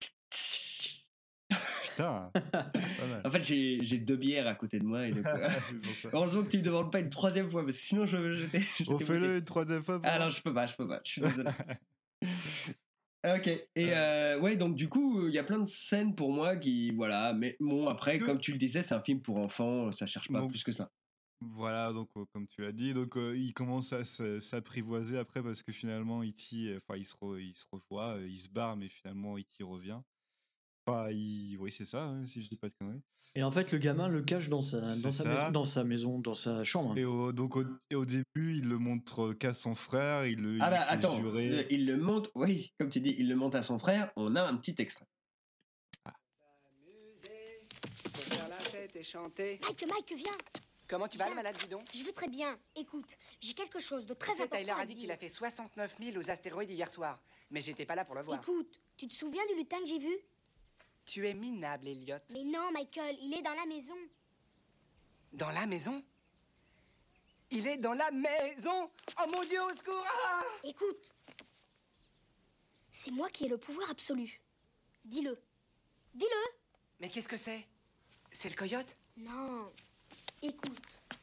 Putain, pas mal. En fait, j'ai j'ai deux bières à côté de moi. Et donc, euh, C'est pour ça. heureusement que tu me demandes pas une troisième fois, parce que sinon, je, j'étais. j'étais Refais-le bloqué. une troisième fois. pour Ah voir. non, je peux pas, je peux pas, je suis désolé. Ok, et euh, ouais, donc du coup, il y a plein de scènes pour moi qui, voilà, mais bon, après, Est-ce que- comme tu le disais, c'est un film pour enfants, ça cherche pas Donc, plus que ça. Voilà, donc euh, comme tu l'as dit, donc euh, il commence à se- s'apprivoiser après parce que finalement E T, enfin il se re- il se revoit, euh, il se barre, mais finalement E T revient. Enfin, il... oui c'est ça, hein, si je dis pas de conneries. Et en fait, le gamin le cache dans sa, C'est dans sa ça. maison, dans sa maison, dans sa chambre. Et au, donc au, et au début, il le montre qu'à son frère, il le Ah il bah fait attends, jurer. euh, il le monte, oui, comme tu dis, il le monte à son frère, on a un petit extrait. S'amuser, se faire la tête et chanter. Mike, Mike, viens. Comment tu vas, Viens. le malade, dis donc? Je vais très bien. Écoute, j'ai quelque chose de Tu très sais, important Tyler à a te dit dire. qu'il a fait soixante-neuf mille aux astéroïdes hier soir. Mais j'étais pas là pour le voir. Écoute, tu te souviens du lutin que j'ai vu? Tu es minable, Elliot. Mais non, Michael, il est dans la maison. Dans la maison? Il est dans la maison! Oh mon Dieu, au secours! Ah! Écoute, c'est moi qui ai le pouvoir absolu. Dis-le. Dis-le. Mais qu'est-ce que c'est? C'est le coyote? Non. Écoute.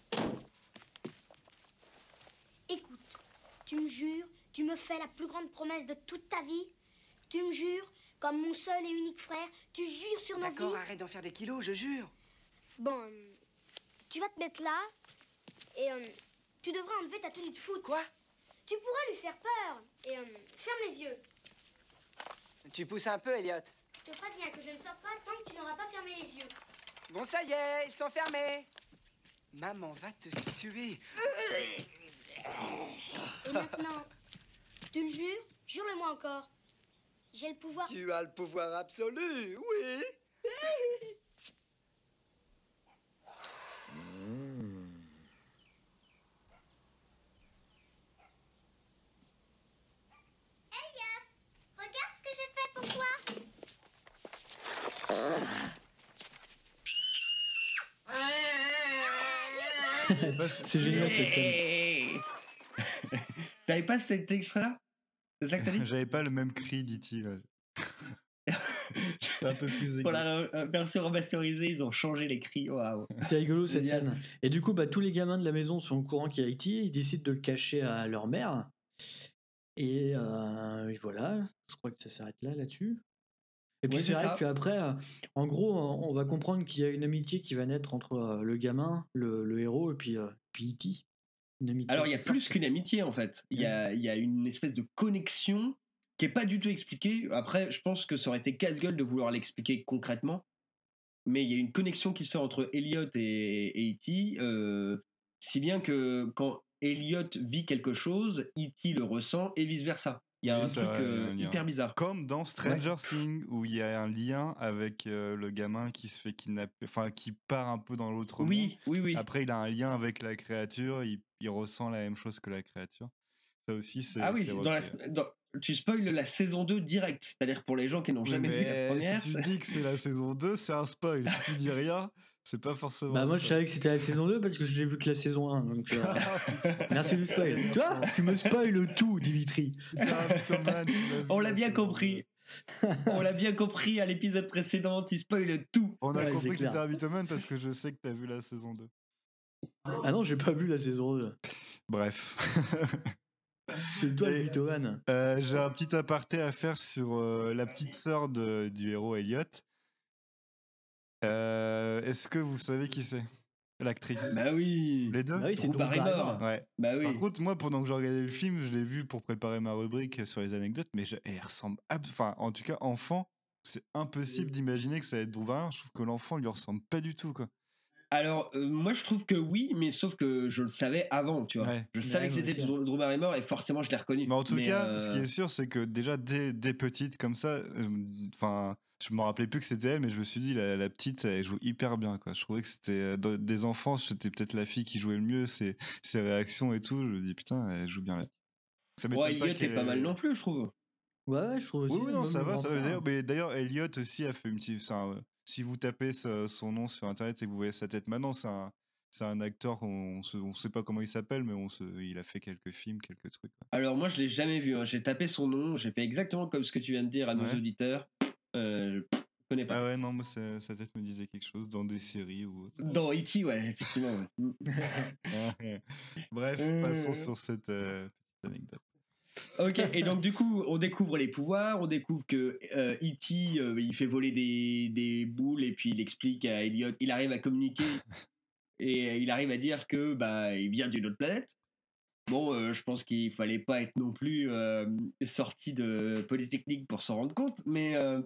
Écoute, tu me jures, tu me fais la plus grande promesse de toute ta vie. Tu me jures, comme mon seul et unique frère, tu jures sur nos D'accord, vies. arrête d'en faire des kilos, je jure. Bon, euh, tu vas te mettre là et euh, tu devras enlever ta tenue de foot. Quoi? Tu pourras lui faire peur et euh, ferme les yeux. Tu pousses un peu, Elliot. Je te préviens que je ne sors pas tant que tu n'auras pas fermé les yeux. Bon, ça y est, ils sont fermés. Maman va te tuer. Et maintenant, tu le jures? Jure-le-moi encore. J'ai le pouvoir. Tu as le pouvoir absolu, oui. Regarde ce que j'ai fait pour toi. C'est génial cette scène. T'avais pas cet extrait-là? C'est ça que t'as dit? J'avais pas le même cri d'E T. là. C'est un peu plus aigu. Pour la euh, version remasterisée, ils ont changé les cris. Waouh. C'est rigolo cette Génial. scène. Et du coup, bah, tous les gamins de la maison sont au courant qu'il y a E T, ils décident de le cacher à leur mère. Et, euh, et voilà, je crois que ça s'arrête là, là-dessus. Et puis Ouais, c'est c'est vrai ça. qu'après, euh, en gros, on on va comprendre qu'il y a une amitié qui va naître entre euh, le gamin, le, le héros, et puis, euh, puis E T. Une amitié. Alors, il y a plus qu'une amitié, en fait. Il y a, il y a une espèce de connexion qui est pas du tout expliquée. Après, je pense que ça aurait été casse-gueule de vouloir l'expliquer concrètement. Mais il y a une connexion qui se fait entre Elliot et, et E T, euh, si bien que quand Elliot vit quelque chose, E T le ressent et vice-versa. Il y a Oui, un c'est truc vrai, euh, il y a un hyper lien. bizarre. Comme dans Stranger Things, où il y a un lien avec euh, le gamin qui se fait kidnapper, enfin qui part un peu dans l'autre monde. Oui, oui, oui. Après, il a un lien avec la créature, il, il ressent la même chose que la créature. Ça aussi, c'est. Ah oui, c'est c'est dans la, repris. dans- tu spoil la saison deux direct. C'est-à-dire pour les gens qui n'ont Oui, jamais vu la mais première. si tu c'est- dis que c'est la saison deux, c'est un spoil. Si tu dis rien, c'est pas forcément. Bah un moi je spoil. savais que c'était la saison deux parce que je l'ai vu que la saison un. Donc euh, merci du spoil. Tu vois, tu me spoil tout, Dimitri. On l'a bien compris. On l'a bien compris à l'épisode précédent, tu spoil tout. On a Ouais, compris c'est que c'était clair. un mythomane parce que je sais que t'as vu la saison deux. Ah non, j'ai pas vu la saison deux. Bref. C'est toi le Et, mythomane. euh, j'ai un petit aparté à faire sur euh, la petite sœur de- du héros Elliot. Euh, Est-ce que vous savez qui c'est? L'actrice. Bah oui. Les deux? Bah oui, c'est Drew Drew Barrymore. Barrymore. Ouais. Bah oui. Par contre, moi, pendant que je regardais le film, je l'ai vu pour préparer ma rubrique sur les anecdotes, mais je- elle ressemble. ab- Enfin, en tout cas, enfant, c'est impossible d'imaginer que ça va être Drew Barrymore. Je trouve que l'enfant lui ressemble pas du tout, quoi. Alors, euh, moi je trouve que oui, mais sauf que je le savais avant, tu vois. Ouais. Je Ouais, savais que moi c'était aussi, Drew Drew Barrymore et forcément je l'ai reconnu. Mais en tout Mais, cas, euh, ce qui est sûr, c'est que déjà dès, dès petite, comme ça, enfin, je me rappelais plus que c'était elle, mais je me suis dit, la, la petite, elle joue hyper bien, quoi. Je trouvais que c'était euh, dans- des enfants, c'était peut-être la fille qui jouait le mieux, ses, ses réactions et tout. Je me dis, putain, elle joue bien là. Ça ouais, m'étonne pas Elliot est qu'elle pas mal ait- non plus, je trouve. Ouais, ouais, je trouve aussi. Oui, oui, non, même ça le va, grand ça va. frère. D'ailleurs, mais d'ailleurs, Elliot aussi a fait une petite. c'est un- si vous tapez sa- son nom sur internet et que vous voyez sa tête maintenant, c'est un, c'est un acteur, on, se, on sait pas comment il s'appelle, mais on se, il a fait quelques films, quelques trucs. quoi. Alors moi je l'ai jamais vu, hein. J'ai tapé son nom, j'ai fait exactement comme ce que tu viens de dire à nos Ouais. auditeurs. Euh, je connais pas. Ah ouais, non, moi, ça- sa tête me disait quelque chose dans des séries ou autre. Dans E T, ouais, effectivement. ouais. Ouais. Bref, Euh. passons sur cette euh, petite anecdote. Ok, et donc du coup, on découvre les pouvoirs, on découvre que euh, E T, euh, il fait voler des, des boules et puis il explique à Elliot, il arrive à communiquer et il arrive à dire que bah il vient d'une autre planète. Bon, euh, je pense qu'il fallait pas être non plus euh, sorti de Polytechnique pour s'en rendre compte, mais euh,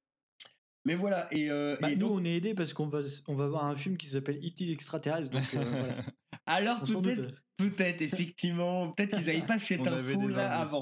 mais voilà. Et, euh, Bah, et nous, donc, on est aidés parce qu'on va, on va voir un film qui s'appelle E T l'extraterrestre. Donc, euh, voilà. alors On s'en peut-être, doute. peut-être effectivement, peut-être qu'ils n'avaient pas cette On avait info des là indices, avant.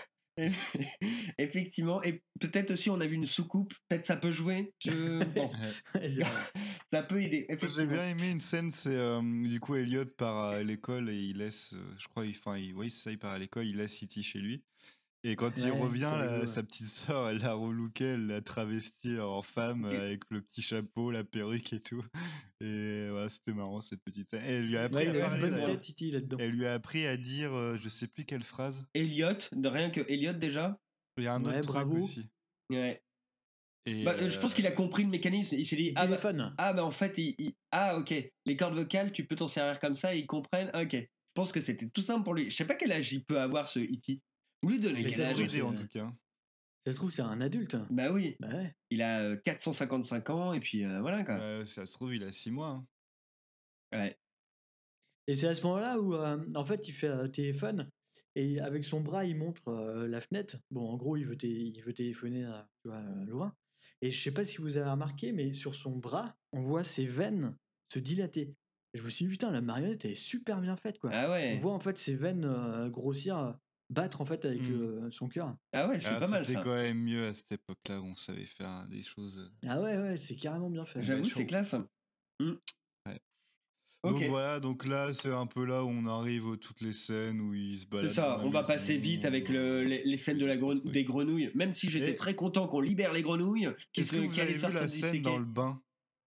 Effectivement, et peut-être aussi on a vu une soucoupe, peut-être ça peut jouer. Je... Bon, Ouais, c'est vrai. ça peut aider. J'ai Effectivement. bien aimé une scène, c'est euh, du coup Elliot part à l'école et il laisse, euh, je crois, il, enfin, il, oui, c'est ça, il part à l'école, il laisse E T chez lui. Et quand il Ouais, revient, c'est la- rigolo, sa ouais. petite sœur, elle l'a relooké, elle l'a travesti en femme euh, avec le petit chapeau, la perruque et tout. Et ouais, c'était marrant cette petite scène. Et elle lui a appris Ouais, à il a une parler bonne d'ailleurs. tête, E T là-dedans. Elle lui a appris à dire, euh, je sais plus quelle phrase. Elliot, de rien que Elliot déjà. Il y a un Ouais, autre truc bravo. aussi. Ouais. Et, Bah, euh, je pense qu'il a euh, compris le mécanisme. Il s'est dit Le ah bah, téléphone. ah bah en fait il, il- ah ok les cordes vocales tu peux t'en servir comme ça et ils comprennent. Ah, ok. Je pense que c'était tout simple pour lui. Je sais pas quel âge il peut avoir ce E T. Vous lui donnez Mais quel ça se âge trouve, idée, en c'est- tout cas. Ça se trouve, c'est un adulte. Bah oui. Bah ouais. Il a euh, quatre cent cinquante-cinq ans et puis euh, voilà quoi. Euh, ça se trouve, il a six mois. hein. Ouais. Et c'est à ce moment-là où, euh, en fait, il fait un téléphone et avec son bras, il montre euh, la fenêtre. Bon, en gros, il veut, té- il veut téléphoner à, tu vois, euh, loin. Et je sais pas si vous avez remarqué, mais sur son bras, on voit ses veines se dilater. Et je me suis dit, putain, la marionnette, elle est super bien faite, quoi. Ah On ouais. voit en fait ses veines euh, grossir, euh, battre en fait avec Mm. euh, son cœur. Ah ouais c'est Ah, pas mal c'était ça. quand même mieux à cette époque-là où on savait faire des choses. euh, Ah ouais, ouais, c'est carrément bien fait. J'avoue Ouais, c'est chaud. classe. Hmm. Ouais. Ok. Donc voilà, donc là c'est un peu là où on arrive aux toutes les scènes où ils se C'est baladent. ça, dans la on va maison, passer vite avec le- les, les scènes de la gren- trucs. des grenouilles, même si j'étais Et- très content qu'on libère les grenouilles, qui Est-ce se que vous qui avez allaient vu sortir la du scène séquet. dans le bain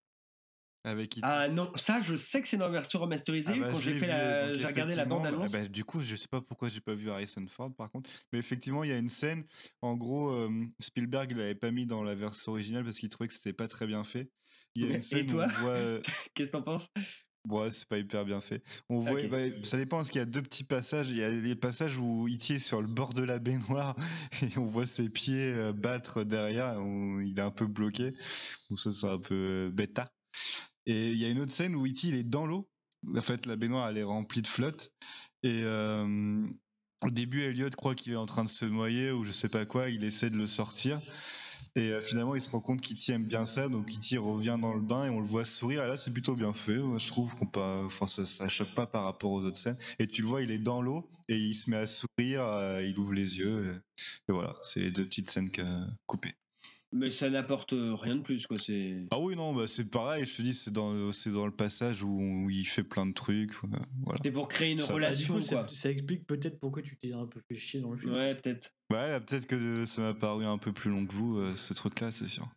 avec E T? Ah non, ça je sais que c'est dans la version remasterisée. Ah bah, Quand je j'ai l'ai fait vu, la, donc j'ai regardé la effectivement, bande annonce. bah, du coup, je sais pas pourquoi j'ai pas vu Harrison Ford par contre, mais effectivement, il y a une scène. En gros, euh, Spielberg l'avait pas mis dans la version originale parce qu'il trouvait que c'était pas très bien fait. Il y a Et une scène toi où on voit. euh, Qu'est-ce que t'en penses? Ouais, c'est pas hyper bien fait. On voit, Ok. bah, ça dépend parce qu'il y a deux petits passages. Il y a les passages où E T est sur le bord de la baignoire et on voit ses pieds euh, battre derrière. Où il est un peu bloqué. Donc ça, c'est un peu euh, bêta. Et il y a une autre scène où E T il est dans l'eau. En fait, la baignoire elle est remplie de flotte. Et euh, au début, Elliot croit qu'il est en train de se noyer ou je sais pas quoi. Il essaie de le sortir. Et euh, finalement, il se rend compte qu'E T aime bien ça, donc E T revient dans le bain et on le voit sourire. Et là, c'est plutôt bien fait. Moi, je trouve qu'on pas, enfin, ça, ça choque pas par rapport aux autres scènes. Et tu le vois, il est dans l'eau et il se met à sourire, euh, il ouvre les yeux. Et, et voilà, c'est les deux petites scènes qu'a coupées. Mais ça n'apporte rien de plus, quoi. C'est... Ah oui, non, bah c'est pareil, je te dis, c'est dans, c'est dans le passage où, où il fait plein de trucs. Voilà. C'est pour créer une ça, relation, bah, du coup, quoi. Ça, ça explique peut-être pourquoi tu t'es un peu fait chier dans le film. Ouais, peut-être. Ouais, peut-être que ça m'a paru un peu plus long que vous, euh, ce truc-là, c'est sûr.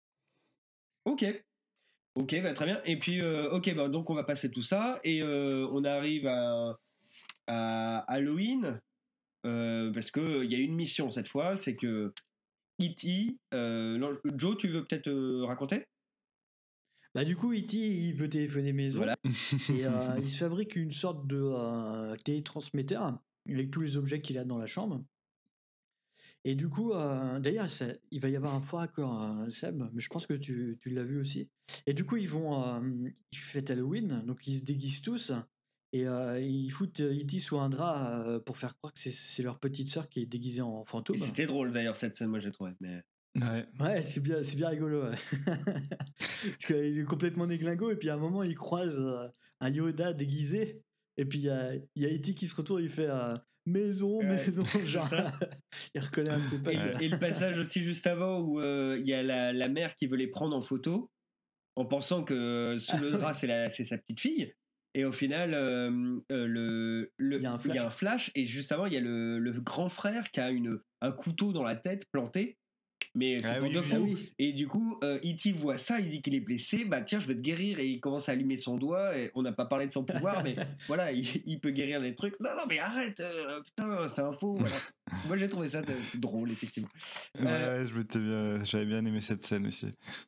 Ok. Ok, bah, très bien. Et puis, euh, ok, bah, donc on va passer tout ça. Et euh, on arrive à, à Halloween. Euh, parce qu'il y a une mission cette fois, c'est que E T Euh, non, Joe, tu veux peut-être euh, raconter ? Bah du coup, E T il veut téléphoner maison Voilà. et euh, il se fabrique une sorte de euh, télétransmetteur avec tous les objets qu'il a dans la chambre. Et du coup, euh, d'ailleurs, ça- il va y avoir un fort accord, hein, Seb, mais je pense que tu, tu l'as vu aussi. Et du coup, ils vont, euh, ils fêtent Halloween, donc ils se déguisent tous et euh, ils foutent E T sous un drap euh, pour faire croire que c'est, c'est leur petite sœur qui est déguisée en fantôme. Et c'était drôle d'ailleurs cette scène, moi j'ai trouvé. Mais... Ouais. Ouais, c'est bien, c'est bien rigolo. Ouais. Parce qu'il est complètement déglingo et puis à un moment il croise euh, un Yoda déguisé et puis il y a, il y a E T qui se retourne, il fait euh, maison, Ouais, maison, genre ça. il reconnaît un de ses potes. Et, et le passage aussi juste avant où il euh, y a la, la mère qui veut les prendre en photo en pensant que sous le drap c'est, la, c'est sa petite fille. Et au final, euh, euh, le, le, il, y a un flash. il y a un flash et juste avant, il y a le, le grand frère qui a une, un couteau dans la tête planté. Mais c'est ah pour oui, de fou. Ah oui. Et du coup, euh, E T voit ça, il dit qu'il est blessé. Bah tiens, je vais te guérir. Et il commence à allumer son doigt. Et on n'a pas parlé de son pouvoir, mais voilà, il, il peut guérir les trucs. Non, non, mais arrête, euh, putain, c'est un faux. Voilà. Moi, j'ai trouvé ça drôle, effectivement. Ouais, euh, je m'étais bien, j'avais bien aimé cette scène aussi.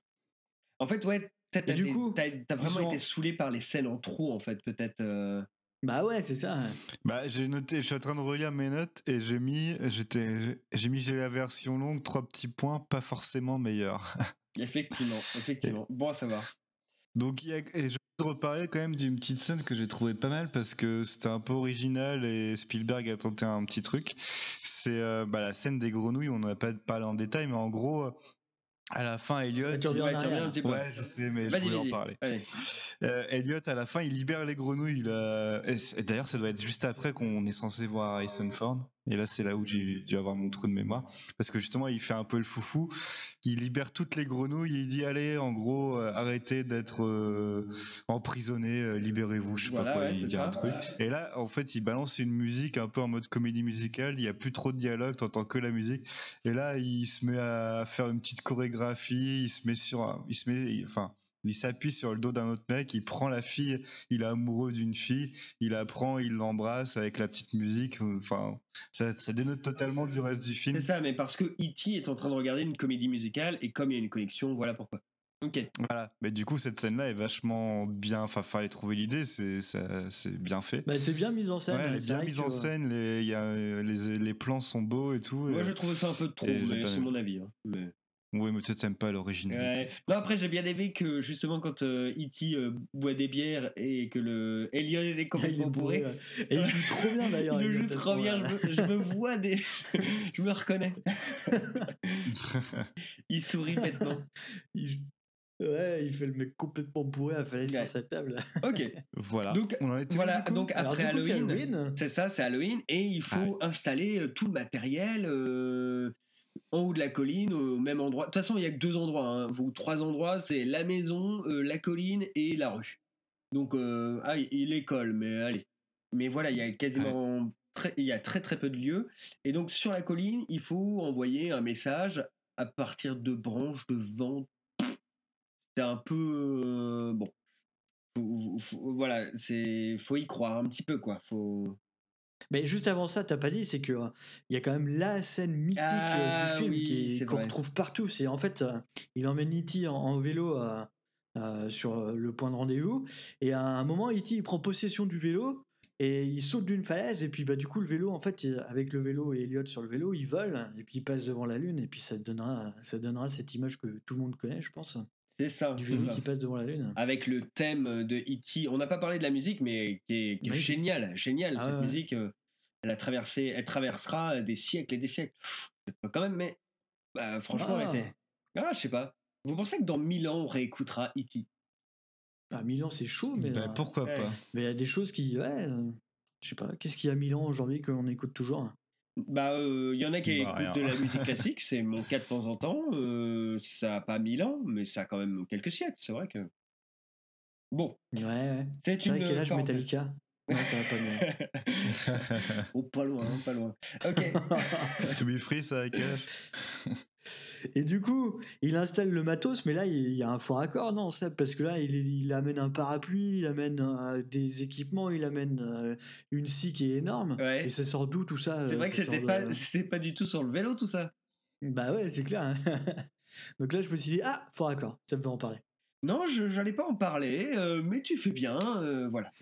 En fait, ouais, t'as, t'as, du coup, t'as, t'as vraiment sont... été saoulé par les scènes en trop, en fait, peut-être. Euh... Bah ouais, c'est ça. Bah j'ai noté, je suis en train de relire mes notes et j'ai mis, j'étais, j'ai mis j'ai la version longue, trois petits points, pas forcément meilleur. Effectivement, effectivement. Bon à savoir. Donc il y a, et je vais reparler quand même d'une petite scène que j'ai trouvé pas mal parce que c'était un peu original et Spielberg a tenté un petit truc. C'est euh, bah, la scène des grenouilles. On n'en a pas parlé en détail, mais en gros. À la fin, Elliot. Ouais, tu reviens ouais, en arrière. Un petit peu. Ouais, je sais, mais vas-y, je voulais vas-y. en parler. Euh, Elliot, à la fin, il libère les grenouilles. Là. Et, et d'ailleurs, ça doit être juste après qu'on est censé voir Harrison Ford. Et là, c'est là où j'ai dû avoir mon trou de mémoire. Parce que justement, il fait un peu le foufou. Il libère toutes les grenouilles et il dit allez, en gros, euh, arrêtez d'être euh, emprisonnés, euh, libérez-vous. Je sais voilà, pas quoi, ouais, il dit ça. un truc. Et là, en fait, il balance une musique un peu en mode comédie musicale. Il y a plus trop de dialogue, t'entends que la musique. Et là, il se met à faire une petite chorégraphie. Il se met sur, un, il se met, il, enfin. Il s'appuie sur le dos d'un autre mec, il prend la fille, il est amoureux d'une fille, il la prend, il l'embrasse avec la petite musique. Enfin, ça, ça dénote totalement du reste du film. C'est ça, mais parce que E T est en train de regarder une comédie musicale et comme il y a une connexion, voilà pourquoi. Ok. Voilà, mais du coup cette scène-là est vachement bien. Enfin, fallait trouver l'idée, c'est ça, c'est bien fait. Bah, c'est bien mis en scène. Ouais, elle est bien mise en scène. Les, y a, les, les plans sont beaux et tout. Moi, et, j'ai trouvé ça un peu trop, mais c'est mon avis. Hein. Mais... Oui, mais peut-être t'aimes pas l'originalité. Ouais. Non, après, j'ai bien aimé que justement, quand euh, E T euh, boit des bières et que le Elliot est complètement bourré. bourré. Ouais. Et il joue trop bien d'ailleurs. Il joue trop bien, je me, je me vois des. Je me reconnais. Il sourit maintenant. Il... Ouais, il fait le mec complètement bourré à faire sur sa table. Ok. Voilà. Donc, on en était voilà, donc après Alors, coup, Halloween, c'est Halloween, c'est ça, c'est Halloween, et il faut ah. installer tout le matériel. Euh... en haut de la colline, au même endroit. De toute façon, il n'y a que deux endroits, hein, ou trois endroits, c'est la maison, euh, la colline et la rue. Donc, euh, ah, l'école, mais allez. Mais voilà, il y a quasiment, très, il y a très très peu de lieux. Et donc, sur la colline, il faut envoyer un message à partir de branches, de vent. C'est un peu, euh, bon, faut, faut, voilà, c'est, faut y croire un petit peu, quoi. Faut. Mais juste avant ça, t'as pas dit, c'est que il euh, y a quand même la scène mythique ah, du film oui, qui est, qu'on vrai. retrouve partout. C'est en fait, euh, il emmène E T en, en vélo euh, euh, sur le point de rendez-vous, et à un moment, E T il prend possession du vélo et il saute d'une falaise, et puis bah du coup le vélo, en fait, avec le vélo et Elliot sur le vélo, il vole et puis il passe devant la lune, et puis ça donnera, ça donnera cette image que tout le monde connaît, je pense. C'est ça. Du vélo ça. qui passe devant la lune. Avec le thème de E T. On n'a pas parlé de la musique, mais qui est, qui est oui. géniale. Géniale, ah, cette ouais. musique. Euh, elle, a traversé, elle traversera des siècles et des siècles. Pff, quand même, mais bah, franchement, ah. elle, était, Ah, je sais pas. Vous pensez que dans mille ans, on réécoutera E T? Ah, mille ans, c'est chaud, mais. Bah, euh, pourquoi Ouais. pas. Mais il y a des choses qui. Ouais. euh, Je sais pas. Qu'est-ce qu'il y a mille ans aujourd'hui qu'on écoute toujours hein Bah, il y en a qui Bah, écoutent rien. de la musique classique, c'est mon cas de temps en temps. euh, ça a pas mille ans, mais ça a quand même quelques siècles, c'est vrai que. Bon, Ouais, ouais. c'est C'est vrai une quel âge parenthèse. Metallica Non, ça va pas mieux. Oh, pas loin, hein, pas loin. Ok. To be free, ça a quel âge? Et du coup, il installe le matos, mais là, il y a un fort accord, non, Seb, parce que là, il, il amène un parapluie, il amène euh, des équipements, il amène euh, une scie qui est énorme. Ouais. Et ça sort d'où tout ça C'est euh, vrai que ça c'était sort pas, de- c'était pas du tout sur le vélo tout ça. Bah ouais, c'est clair. Donc là, je me suis dit, ah, fort accord, ça me fait en parler. Non, je j'allais pas en parler, euh, mais tu fais bien, euh, voilà.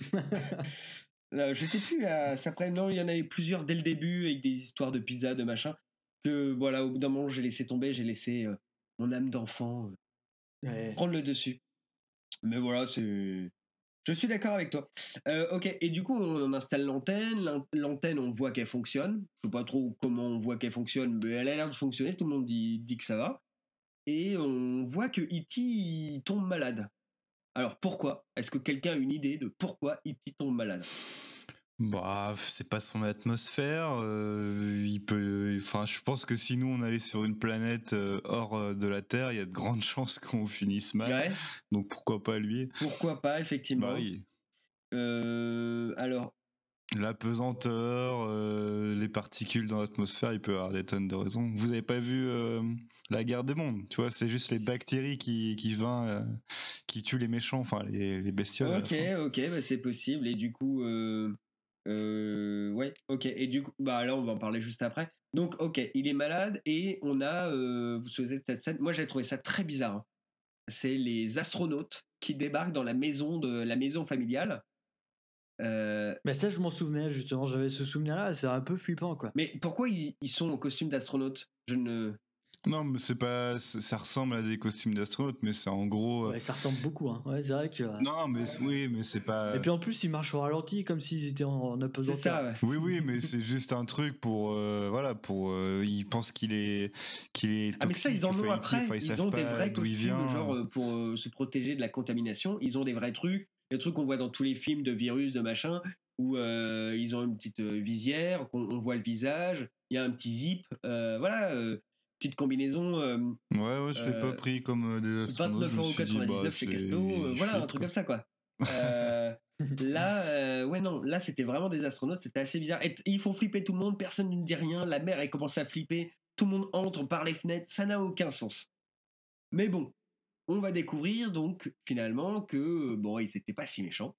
Là, j'étais plus à ça près. Non, il y en avait plusieurs dès le début avec des histoires de pizza, de machin. Que voilà, au bout d'un moment, j'ai laissé tomber, j'ai laissé euh, mon âme d'enfant euh, Ouais. prendre le dessus. Mais voilà, c'est. Je suis d'accord avec toi. Euh, ok, et du coup, on installe l'antenne. L'an- L'antenne, on voit qu'elle fonctionne. Je sais pas trop comment on voit qu'elle fonctionne, mais elle a l'air de fonctionner. Tout le monde dit, dit que ça va. Et on voit que E T il tombe malade. Alors pourquoi? Est-ce que quelqu'un a une idée de pourquoi E T tombe malade? Bah, c'est pas son atmosphère. euh, il peut. Enfin, je pense que si nous on allait sur une planète euh, hors euh, de la Terre, il y a de grandes chances qu'on finisse mal. Ouais, Donc pourquoi pas lui? pourquoi pas, effectivement. Bah oui. Euh, alors, La pesanteur, euh, les particules dans l'atmosphère, il peut y avoir des tonnes de raisons. Vous avez pas vu euh, la guerre des mondes, tu vois, c'est juste les bactéries qui qui, vingt, euh, qui tuent les méchants, enfin les, les bestioles. à la ok, fin. ok, bah c'est possible. Et du coup, euh, euh, ouais, ok. Et du coup, bah là, on va en parler juste après. Donc, ok, il est malade et on a, euh, vous souvenez de cette scène? Moi, j'ai trouvé ça très bizarre. hein. C'est les astronautes qui débarquent dans la maison de la maison familiale. Euh, Bah ça, je m'en souvenais, justement, j'avais ce souvenir-là, c'est un peu flippant, quoi. mais pourquoi ils, ils sont en costume d'astronaute? Je ne. Non, mais c'est pas, c'est- ça ressemble à des costumes d'astronautes, mais c'est en gros. euh, Ouais, ça ressemble beaucoup, hein. Ouais, c'est vrai que... Non, mais c'est- oui, mais c'est pas. Et puis en plus, ils marchent au ralenti, comme s'ils étaient en, en C'est apesanteur. ça, ouais. Oui, oui, mais c'est juste un truc pour, euh, voilà, pour. euh, ils pensent qu'il est, qu'il est Ah mais ça toxique. ils en enfin, ont il- après, enfin, ils ils savent ont des pas vrais d'où il costumes vient. genre euh, pour euh, se protéger de la contamination, ils ont des vrais trucs, des trucs qu'on voit dans tous les films de virus, de machin, où euh, ils ont une petite euh, visière, qu'on on voit le visage, il y a un petit zip, euh, voilà, euh, petite combinaison, euh, Ouais, ouais, je l'ai euh, pas pris comme euh, des astronautes. vingt-neuf je me euros suis dit, bah, quatre-vingt-dix-neuf chez c'est Casto, euh, voilà, un chouette, truc quoi. comme ça quoi. Euh, là, euh, ouais non, là c'était vraiment des astronautes, c'était assez bizarre. Et t- ils font flipper tout le monde, personne ne dit rien, la mère elle commence à flipper, tout le monde entre par les fenêtres, ça n'a aucun sens. Mais bon, on va découvrir donc finalement que bon, ils étaient pas si méchants,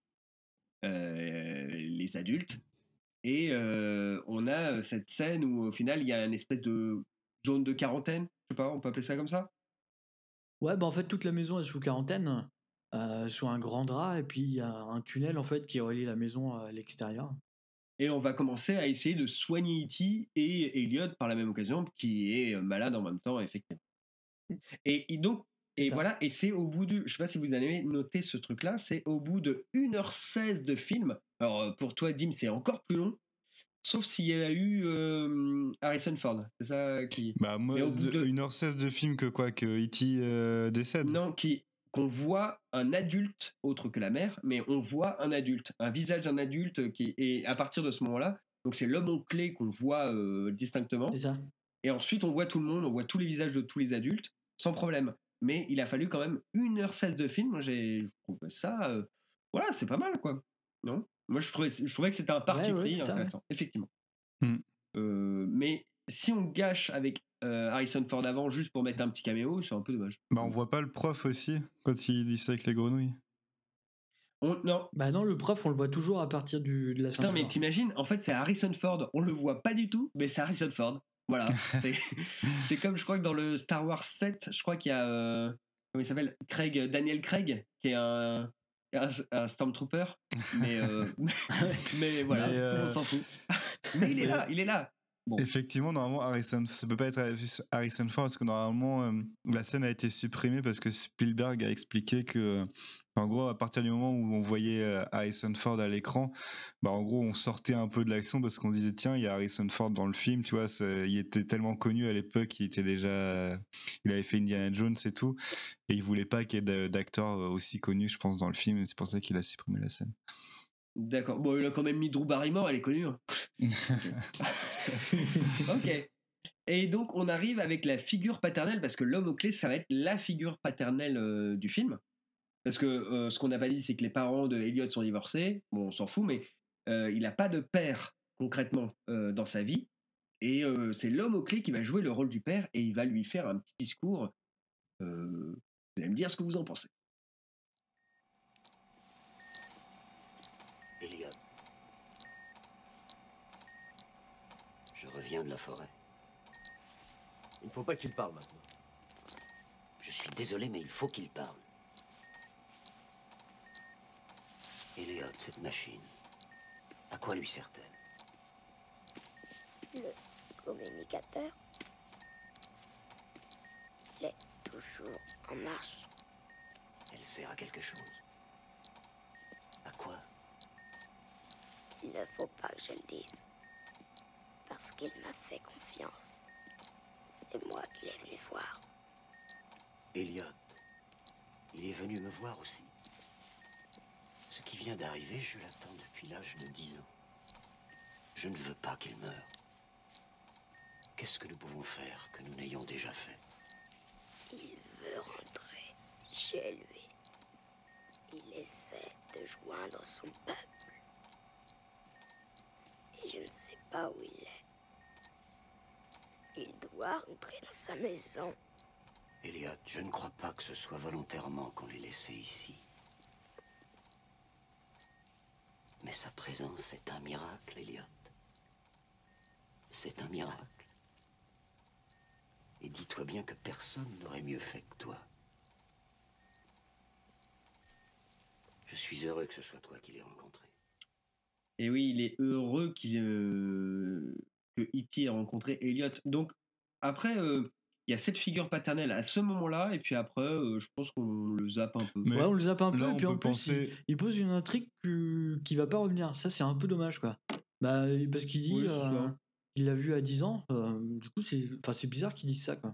euh, les adultes. Et euh, on a euh, cette scène où au final il y a une espèce de zone de quarantaine, je sais pas, on peut appeler ça comme ça. Ouais, bah en fait, toute la maison est sous quarantaine, euh, sous un grand drap, et puis il y a un tunnel, en fait, qui relie la maison à l'extérieur. Et on va commencer à essayer de soigner E T et Elliot par la même occasion, qui est euh, malade en même temps, effectivement. Et, et donc, C'est et ça. voilà, et c'est au bout de, je sais pas si vous avez noté ce truc-là, c'est au bout de une heure seize de film. Alors euh, pour toi, Dim, c'est encore plus long, sauf s'il y a eu euh, Harrison Ford, c'est ça qui. Bah, moi, Mais au bout de- une heure seize de film que quoi, que E T euh, décède. Non, qui qu'on voit un adulte autre que la mère, mais on voit un adulte, un visage d'un adulte qui et à partir de ce moment-là, donc c'est l'homme en clé qu'on voit euh, distinctement. C'est ça. Et ensuite, on voit tout le monde, on voit tous les visages de tous les adultes, sans problème. Mais il a fallu quand même une heure seize de film. Moi, j'ai je trouve ça. euh, voilà, c'est pas mal, quoi. Non Moi, je trouvais, je trouvais que c'était un parti Ouais, ouais, pris c'est ça, intéressant, effectivement. Hmm. Euh, mais si on gâche avec euh, Harrison Ford avant juste pour mettre un petit caméo, c'est un peu dommage. Bah, on voit pas le prof aussi quand il dit ça avec les grenouilles. On, non, Bah non, le prof, on le voit toujours à partir du, de la putain, ceinture. mais t'imagines, en fait, c'est Harrison Ford. On le voit pas du tout, mais c'est Harrison Ford. Voilà. c'est, c'est comme, je crois que dans le Star Wars sept, je crois qu'il y a. Euh, comment il s'appelle Craig, Daniel Craig, qui est un, un, un Stormtrooper. Mais, euh, mais voilà, Mais, tout le euh, monde s'en fout. Mais il est là, il est là. Bon. Effectivement, normalement, Harrison, ça peut pas être Harrison Ford parce que normalement, euh, la scène a été supprimée parce que Spielberg a expliqué que, en gros, à partir du moment où on voyait euh, Harrison Ford à l'écran, bah, en gros, on sortait un peu de l'action parce qu'on disait, tiens, il y a Harrison Ford dans le film, tu vois, il était tellement connu à l'époque, il était déjà, il avait fait Indiana Jones et tout, et il voulait pas qu'il y ait d'acteurs aussi connus, je pense, dans le film, et c'est pour ça qu'il a supprimé la scène. D'accord. Bon, il a quand même mis Drew Barrymore, elle est connue. Hein. Ok. Et donc, on arrive avec la figure paternelle, parce que l'homme aux clés, ça va être la figure paternelle euh, du film. Parce que euh, ce qu'on n'a pas dit, c'est que les parents de Elliot sont divorcés. Bon, on s'en fout, mais euh, il n'a pas de père, concrètement, euh, dans sa vie. Et euh, c'est l'homme aux clés qui va jouer le rôle du père, et il va lui faire un petit discours. Euh, vous allez me dire ce que vous en pensez. Elliot. Je reviens de la forêt. Il ne faut pas qu'il parle maintenant. Je suis désolé, mais il faut qu'il parle. Elliot, cette machine, à quoi lui sert-elle? Le communicateur, il est toujours en marche. Elle sert à quelque chose. À quoi? Il ne faut pas que je le dise. Parce qu'il m'a fait confiance. C'est moi qui l'ai venu voir. Elliot, il est venu me voir aussi. Ce qui vient d'arriver, je l'attends depuis l'âge de dix ans. Je ne veux pas qu'il meure. Qu'est-ce que nous pouvons faire que nous n'ayons déjà fait? Il veut rentrer chez lui. Il essaie de joindre son peuple. Et je ne sais pas où il est. Il doit rentrer dans sa maison. Elliot, je ne crois pas que ce soit volontairement qu'on l'ait laissé ici. Mais sa présence est un miracle, Elliot. C'est un miracle. Et dis-toi bien que personne n'aurait mieux fait que toi. Je suis heureux que ce soit toi qui l'aies rencontré. Et oui, il est heureux qu'il, euh, que E T ait rencontré Elliot. Donc, après, euh, il y a cette figure paternelle à ce moment-là, et puis après, euh, je pense qu'on le zappe un peu. Mais ouais, on le zappe un peu, là, et puis on en peut plus, penser- il, il pose une intrigue que- qui va pas revenir. Ça, c'est un peu dommage, quoi. Bah, parce qu'il dit Oui, c'est euh, ça. il l'a vu à dix ans. euh, du coup, c'est enfin, c'est bizarre qu'il dise ça, quoi.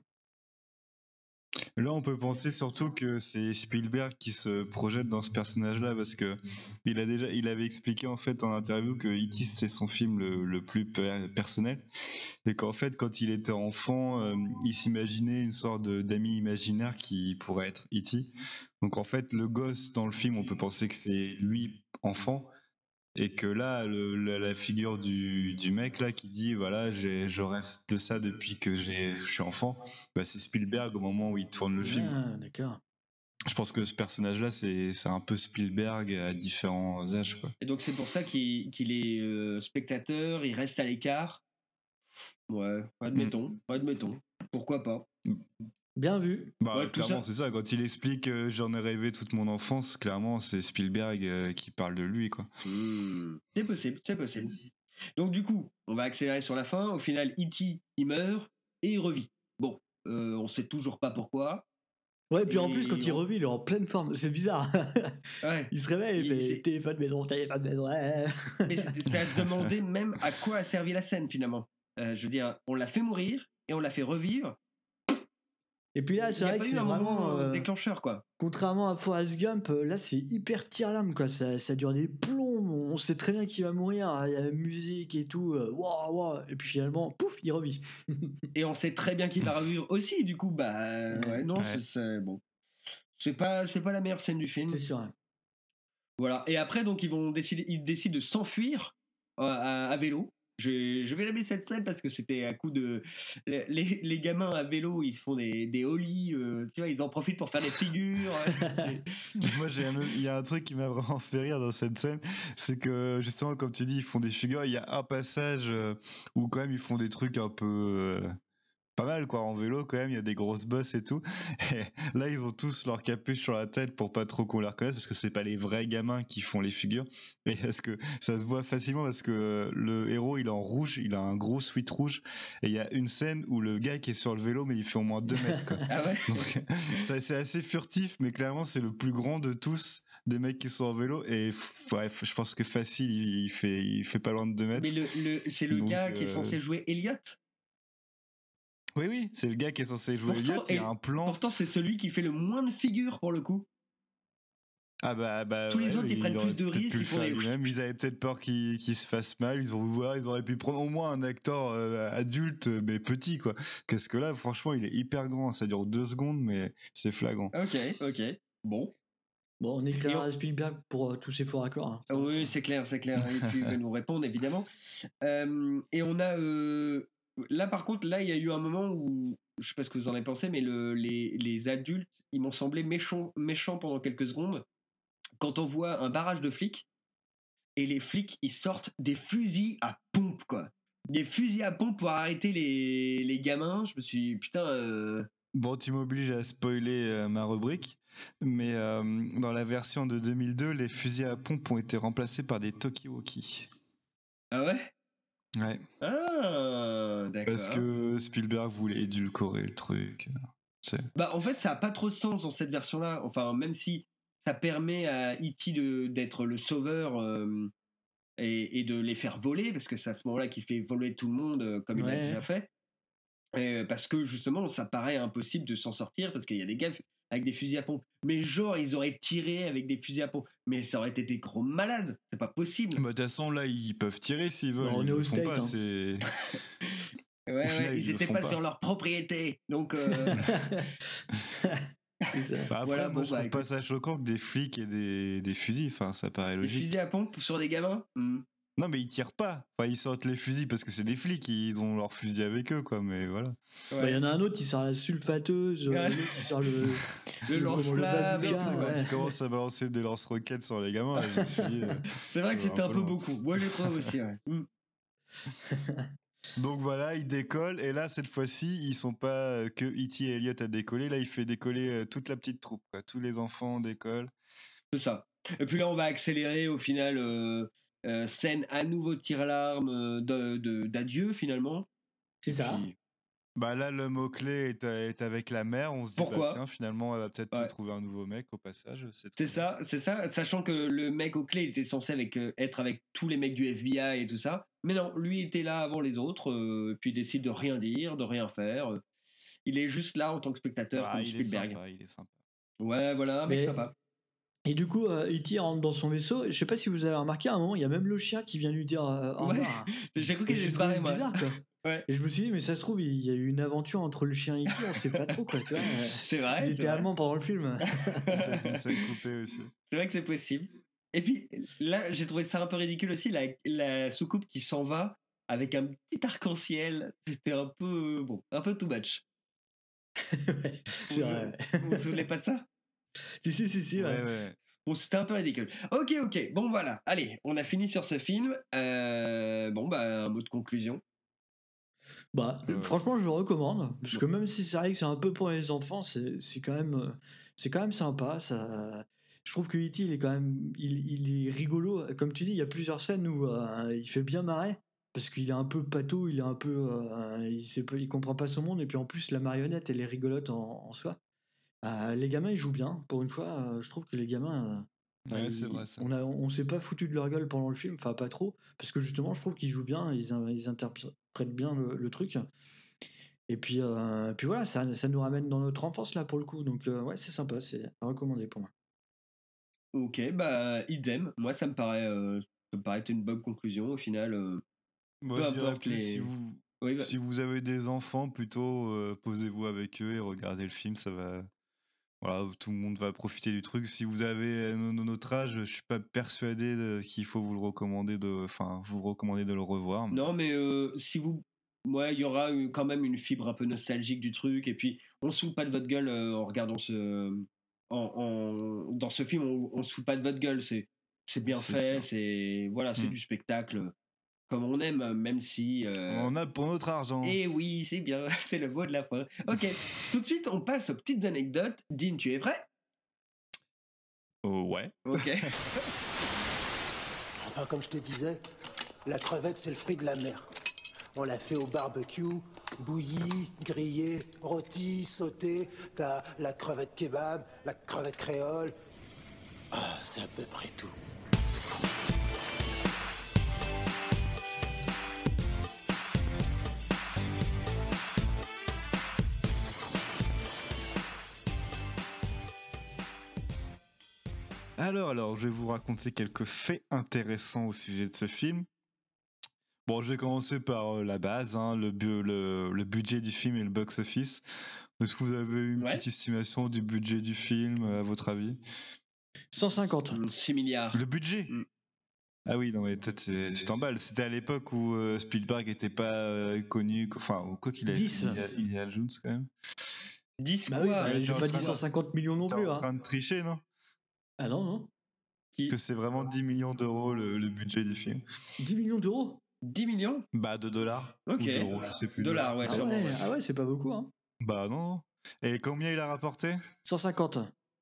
Là, on peut penser surtout que c'est Spielberg qui se projette dans ce personnage-là parce que il a déjà, il avait expliqué en fait en interview que E T c'est son film le, le plus per- personnel et qu'en fait quand il était enfant, euh, il s'imaginait une sorte de- d'ami imaginaire qui pourrait être E T. Donc en fait, le gosse dans le film, on peut penser que c'est lui enfant. Et que là, le, la, la figure du, du mec là qui dit voilà, j'ai, je rêve de ça depuis que j'ai, je suis enfant, bah, c'est Spielberg au moment où il tourne le film. Ah, d'accord. Je pense que ce personnage-là, c'est, c'est un peu Spielberg à différents âges, quoi. Et donc, c'est pour ça qu'il, qu'il est euh, spectateur, il reste à l'écart. Ouais, admettons, admettons. Pourquoi pas? Bien vu. Bah, Ouais, tout clairement, ça- c'est ça. Quand il explique euh, j'en ai rêvé toute mon enfance, clairement, c'est Spielberg euh, qui parle de lui, quoi. Hmm, C'est possible, c'est possible. Donc du coup, on va accélérer sur la fin. Au final, E T il meurt et il revit. Bon, euh, on sait toujours pas pourquoi. Ouais, et puis en Et plus, quand il on- revit, il est en pleine forme. C'est bizarre. Ouais. Il se réveille, il Il- fait c'est- téléphone maison, téléphone maison. ouais. Mais c'est c'est à se demander même à quoi a servi la scène finalement. Euh, je veux dire, on l'a fait mourir et on l'a fait revivre. Et puis là, Il c'est y a vrai pas que eu c'est un moment vraiment. euh, euh, déclencheur quoi. Contrairement à Forrest Gump, euh, là c'est hyper tire-lame quoi, ça, ça dure des plombs, on sait très bien qu'il va mourir, il y a la musique et tout, euh, waouh, waouh, et puis finalement, pouf, il revit. Et on sait très bien qu'il va revivre aussi. Du coup, bah ouais, non, Ouais. c'est, c'est bon. C'est pas, c'est pas la meilleure scène du film. C'est sûr. hein. Voilà. Et après, donc, ils vont décider, ils décident de s'enfuir euh, à, à vélo. Je, je vais la mettre cette scène parce que c'était à coup de les, les- les gamins à vélo, ils font des, des ollies, euh, tu vois, ils en profitent pour faire des figures. Moi, j'ai un- il y a un truc qui m'a vraiment fait rire dans cette scène, c'est que justement, comme tu dis, ils font des figures. Il y a un passage euh, où quand même ils font des trucs un peu, euh, pas mal quoi en vélo quand même, il y a des grosses bosses et tout. Et là ils ont tous leur capuche sur la tête pour pas trop qu'on les reconnaisse parce que c'est pas les vrais gamins qui font les figures. Et parce que ça se voit facilement parce que le héros il est en rouge, il a un gros sweat rouge et il y a une scène où le gars qui est sur le vélo mais il fait au moins deux mètres quoi. Ah ouais. Donc ça, c'est assez furtif mais clairement c'est le plus grand de tous des mecs qui sont en vélo et bref je pense que facile il, il fait il fait pas loin de deux mètres. Mais le, le c'est le Donc, gars qui est euh, censé jouer Elliot. Oui, oui, c'est le gars qui est censé jouer Pourtant, Elliot, il y a et- un plan. Pourtant, c'est celui qui fait le moins de figures pour le coup. Ah bah, bah Tous les ouais, autres, ils mais prennent auraient plus de peut-être risques, pu le ils font faire les- lui-même. Ils avaient peut-être peur qu'il qu'il se fasse mal. Ils ont voulu voir, ils auraient pu prendre au moins un acteur euh, adulte, mais petit quoi. Qu'est-ce que là, franchement, il est hyper grand. Ça dure deux secondes, mais c'est flagrant. Ok, ok. Bon. Bon, on éclairera Spielberg pour euh, tous ses faux raccords. hein. Ah oui, c'est clair, c'est clair. Et puis il va nous répondre évidemment. Euh, et on a euh, là par contre, là il y a eu un moment où je sais pas ce que vous en avez pensé, mais le, les, les adultes, ils m'ont semblé méchants, méchants pendant quelques secondes. Quand on voit un barrage de flics et les flics ils sortent des fusils à pompe quoi. Des fusils à pompe pour arrêter les, les gamins. Je me suis dit, putain. Euh... Bon, tu m'obliges à spoiler euh, ma rubrique, mais euh, dans la version de deux mille deux, les fusils à pompe ont été remplacés par des Talkie-Walkie. Ah ouais. Ouais. Ah d'accord. Parce que Spielberg voulait édulcorer le truc. C'est... Bah en fait ça a pas trop de sens dans cette version là, enfin même si ça permet à E T de, d'être le sauveur euh, et, et de les faire voler, parce que c'est à ce moment là qu'il fait voler tout le monde euh, comme il Ouais. l'a déjà fait, euh, parce que justement ça paraît impossible de s'en sortir parce qu'il y a des gars avec des fusils à pompe, mais genre ils auraient tiré avec des fusils à pompe, mais ça aurait été des gros malades, c'est pas possible. Bah, de toute façon, là, ils peuvent tirer s'ils veulent. Bah, on ils est le au font State, pas, hein. c'est... Ouais, Au final, ouais, ils ils le étaient font pas, pas. sur leur propriété, donc euh, C'est ça. Bah après, Voilà, moi, bon, je bah, trouve pas ça choquant que des flics et des, des fusils. Enfin, ça paraît des logique. fusils à pompe sur des gamins. Hmm. Non, mais ils tirent pas. Enfin, ils sortent les fusils parce que c'est des flics. Ils ont leurs fusils avec eux, quoi. Mais voilà. Bah, il y en a un autre qui sort la sulfateuse, euh, Ouais. l'autre qui sort le, Le lance-flamme et Zazuka, Quand ouais. ils commencent à balancer des lance-roquettes sur les gamins, là, je me suis dit, euh, C'est vrai que Ça va c'était un un peu peu loin. beaucoup. Moi, je trouve aussi. Ouais. Hmm. Donc voilà, ils décollent. Et là, cette fois-ci, ils sont pas euh, que E T et Elliot à décoller. Là, il fait décoller euh, toute la petite troupe, quoi. Tous les enfants décollent. C'est ça. Et puis là, on va accélérer au final. Euh, euh, scène à nouveau de tir-larme euh, de, de, d'adieu finalement. C'est ça. Puis, bah là, le mot-clé est, est avec la mère. On se dit, Pourquoi bah, tiens, finalement, elle va peut-être Ouais. se trouver un nouveau mec au passage. C'est, C'est ça, c'est ça. Sachant que le mec au clé était censé avec, euh, être avec tous les mecs du F B I et tout ça. Mais non, lui était là avant les autres. Euh, puis il décide de rien dire, de rien faire. Euh, il est juste là en tant que spectateur Ah, comme il est Spielberg. sympa, il est sympa. Ouais, voilà, un mec Mais- sympa. Et du coup, euh, E T rentre dans son vaisseau. Je sais pas si vous avez remarqué, à un moment, il y a même le chien qui vient lui dire euh, au Ouais. revoir. J'ai cru Et qu'il j'ai allait se trouvé barrer, moi. bizarre, quoi. Ouais. Et je me suis dit, mais ça se trouve, il y a eu une aventure entre le chien et E T, on sait pas trop, quoi, tu vois. C'est vrai. Ils c'est étaient vrai. allemands pendant le film. Peut-être une scène coupée aussi. C'est vrai que c'est possible. Et puis là, j'ai trouvé ça un peu ridicule aussi, la, la soucoupe qui s'en va avec un petit arc-en-ciel. C'était un peu, bon, un peu too much. Ouais, c'est Vous- vrai. Vous vous souvenez pas de ça? Si, si, si, si. Ouais, ouais. ouais. Bon, c'était un peu ridicule. Ok, ok. Bon, voilà. Allez, on a fini sur ce film. Euh, bon, bah, un mot de conclusion. Bah, Euh. franchement, je le recommande. Parce que même si c'est vrai que c'est un peu pour les enfants, c'est c'est quand même, euh, c'est quand même sympa. Ça, je trouve que E T, il est quand même, il, il est rigolo. Comme tu dis, il y a plusieurs scènes où euh, il fait bien marrer. Parce qu'il est un peu pâteau, il est un peu, euh, il sait pas, il comprend pas son monde. Et puis en plus, la marionnette, elle est rigolote en, en soi. Euh, les gamins, ils jouent bien. Pour une fois, euh, je trouve que les gamins, euh, bah, Ouais, ils- c'est vrai, ça. on a, on s'est pas foutu de leur gueule pendant le film. Enfin, pas trop. Parce que justement, je trouve qu'ils jouent bien. Ils, ils interprètent bien le, le truc. Et puis, euh, puis voilà, ça, ça nous ramène dans notre enfance là pour le coup. Donc euh, ouais, c'est sympa, c'est à recommander pour moi. Ok, bah, idem. Moi, ça me paraît, euh, ça me paraît être une bonne conclusion au final. euh, Moi, Peu je dirais importe plus, les- si vous, Oui, bah, si vous avez des enfants, plutôt euh, posez-vous avec eux et regardez le film, ça va. Voilà, tout le monde va profiter du truc. Si vous avez no- no- notre âge, je suis pas persuadé de- qu'il faut vous le recommander de, enfin, vous recommander de le revoir. non, mais euh, si vous. Ouais, il y aura eu quand même une fibre un peu nostalgique du truc. Et puis, on se fout pas de votre gueule euh, en regardant ce. En, en- Dans ce film, on, on se fout pas de votre gueule. C'est, c'est bien C'est fait. sûr. C'est, voilà, c'est Mm. du spectacle. comme on aime, même si... Euh... On a pour notre argent. Eh oui, c'est bien, c'est le mot de la fin. Ok, tout de suite, on passe aux petites anecdotes. Dean, tu es prêt ? Oh, ouais. Ok. Enfin, comme je te disais, la crevette, c'est le fruit de la mer. On l'a fait au barbecue, bouillie, grillée, rôtie, sautée. T'as la crevette kebab, la crevette créole. Ah, c'est à peu près tout. Alors, alors, je vais vous raconter quelques faits intéressants au sujet de ce film. Bon, je vais commencer par euh, la base, hein, le, bu- le, le budget du film et le box-office. Est-ce que vous avez une Ouais. petite estimation du budget du film, à votre avis ? cent cinquante. six milliards. Le budget ? Mm. Ah oui, non, mais peut-être c'est- tu t'emballes. C'était à l'époque où euh, Spielberg était pas euh, connu, enfin, quoi qu'il a dix. Il y a, il y a Jones quand même. dix Bah quoi oui, bah, Ouais, j'ai t'es en pas train dit de- cent cinquante millions non T'es plus. en Hein. train de tricher, non ? Ah non, non. Qui Que c'est vraiment dix millions d'euros le, le budget du film. dix millions d'euros. dix millions ? Bah, de dollars. Ok. Ou d'euros, je sais plus. Dollars, ouais, Ah sûrement. ouais, ouais. ah ouais, c'est pas beaucoup. Hein. Bah, non. Et combien il a rapporté ? cent cinquante.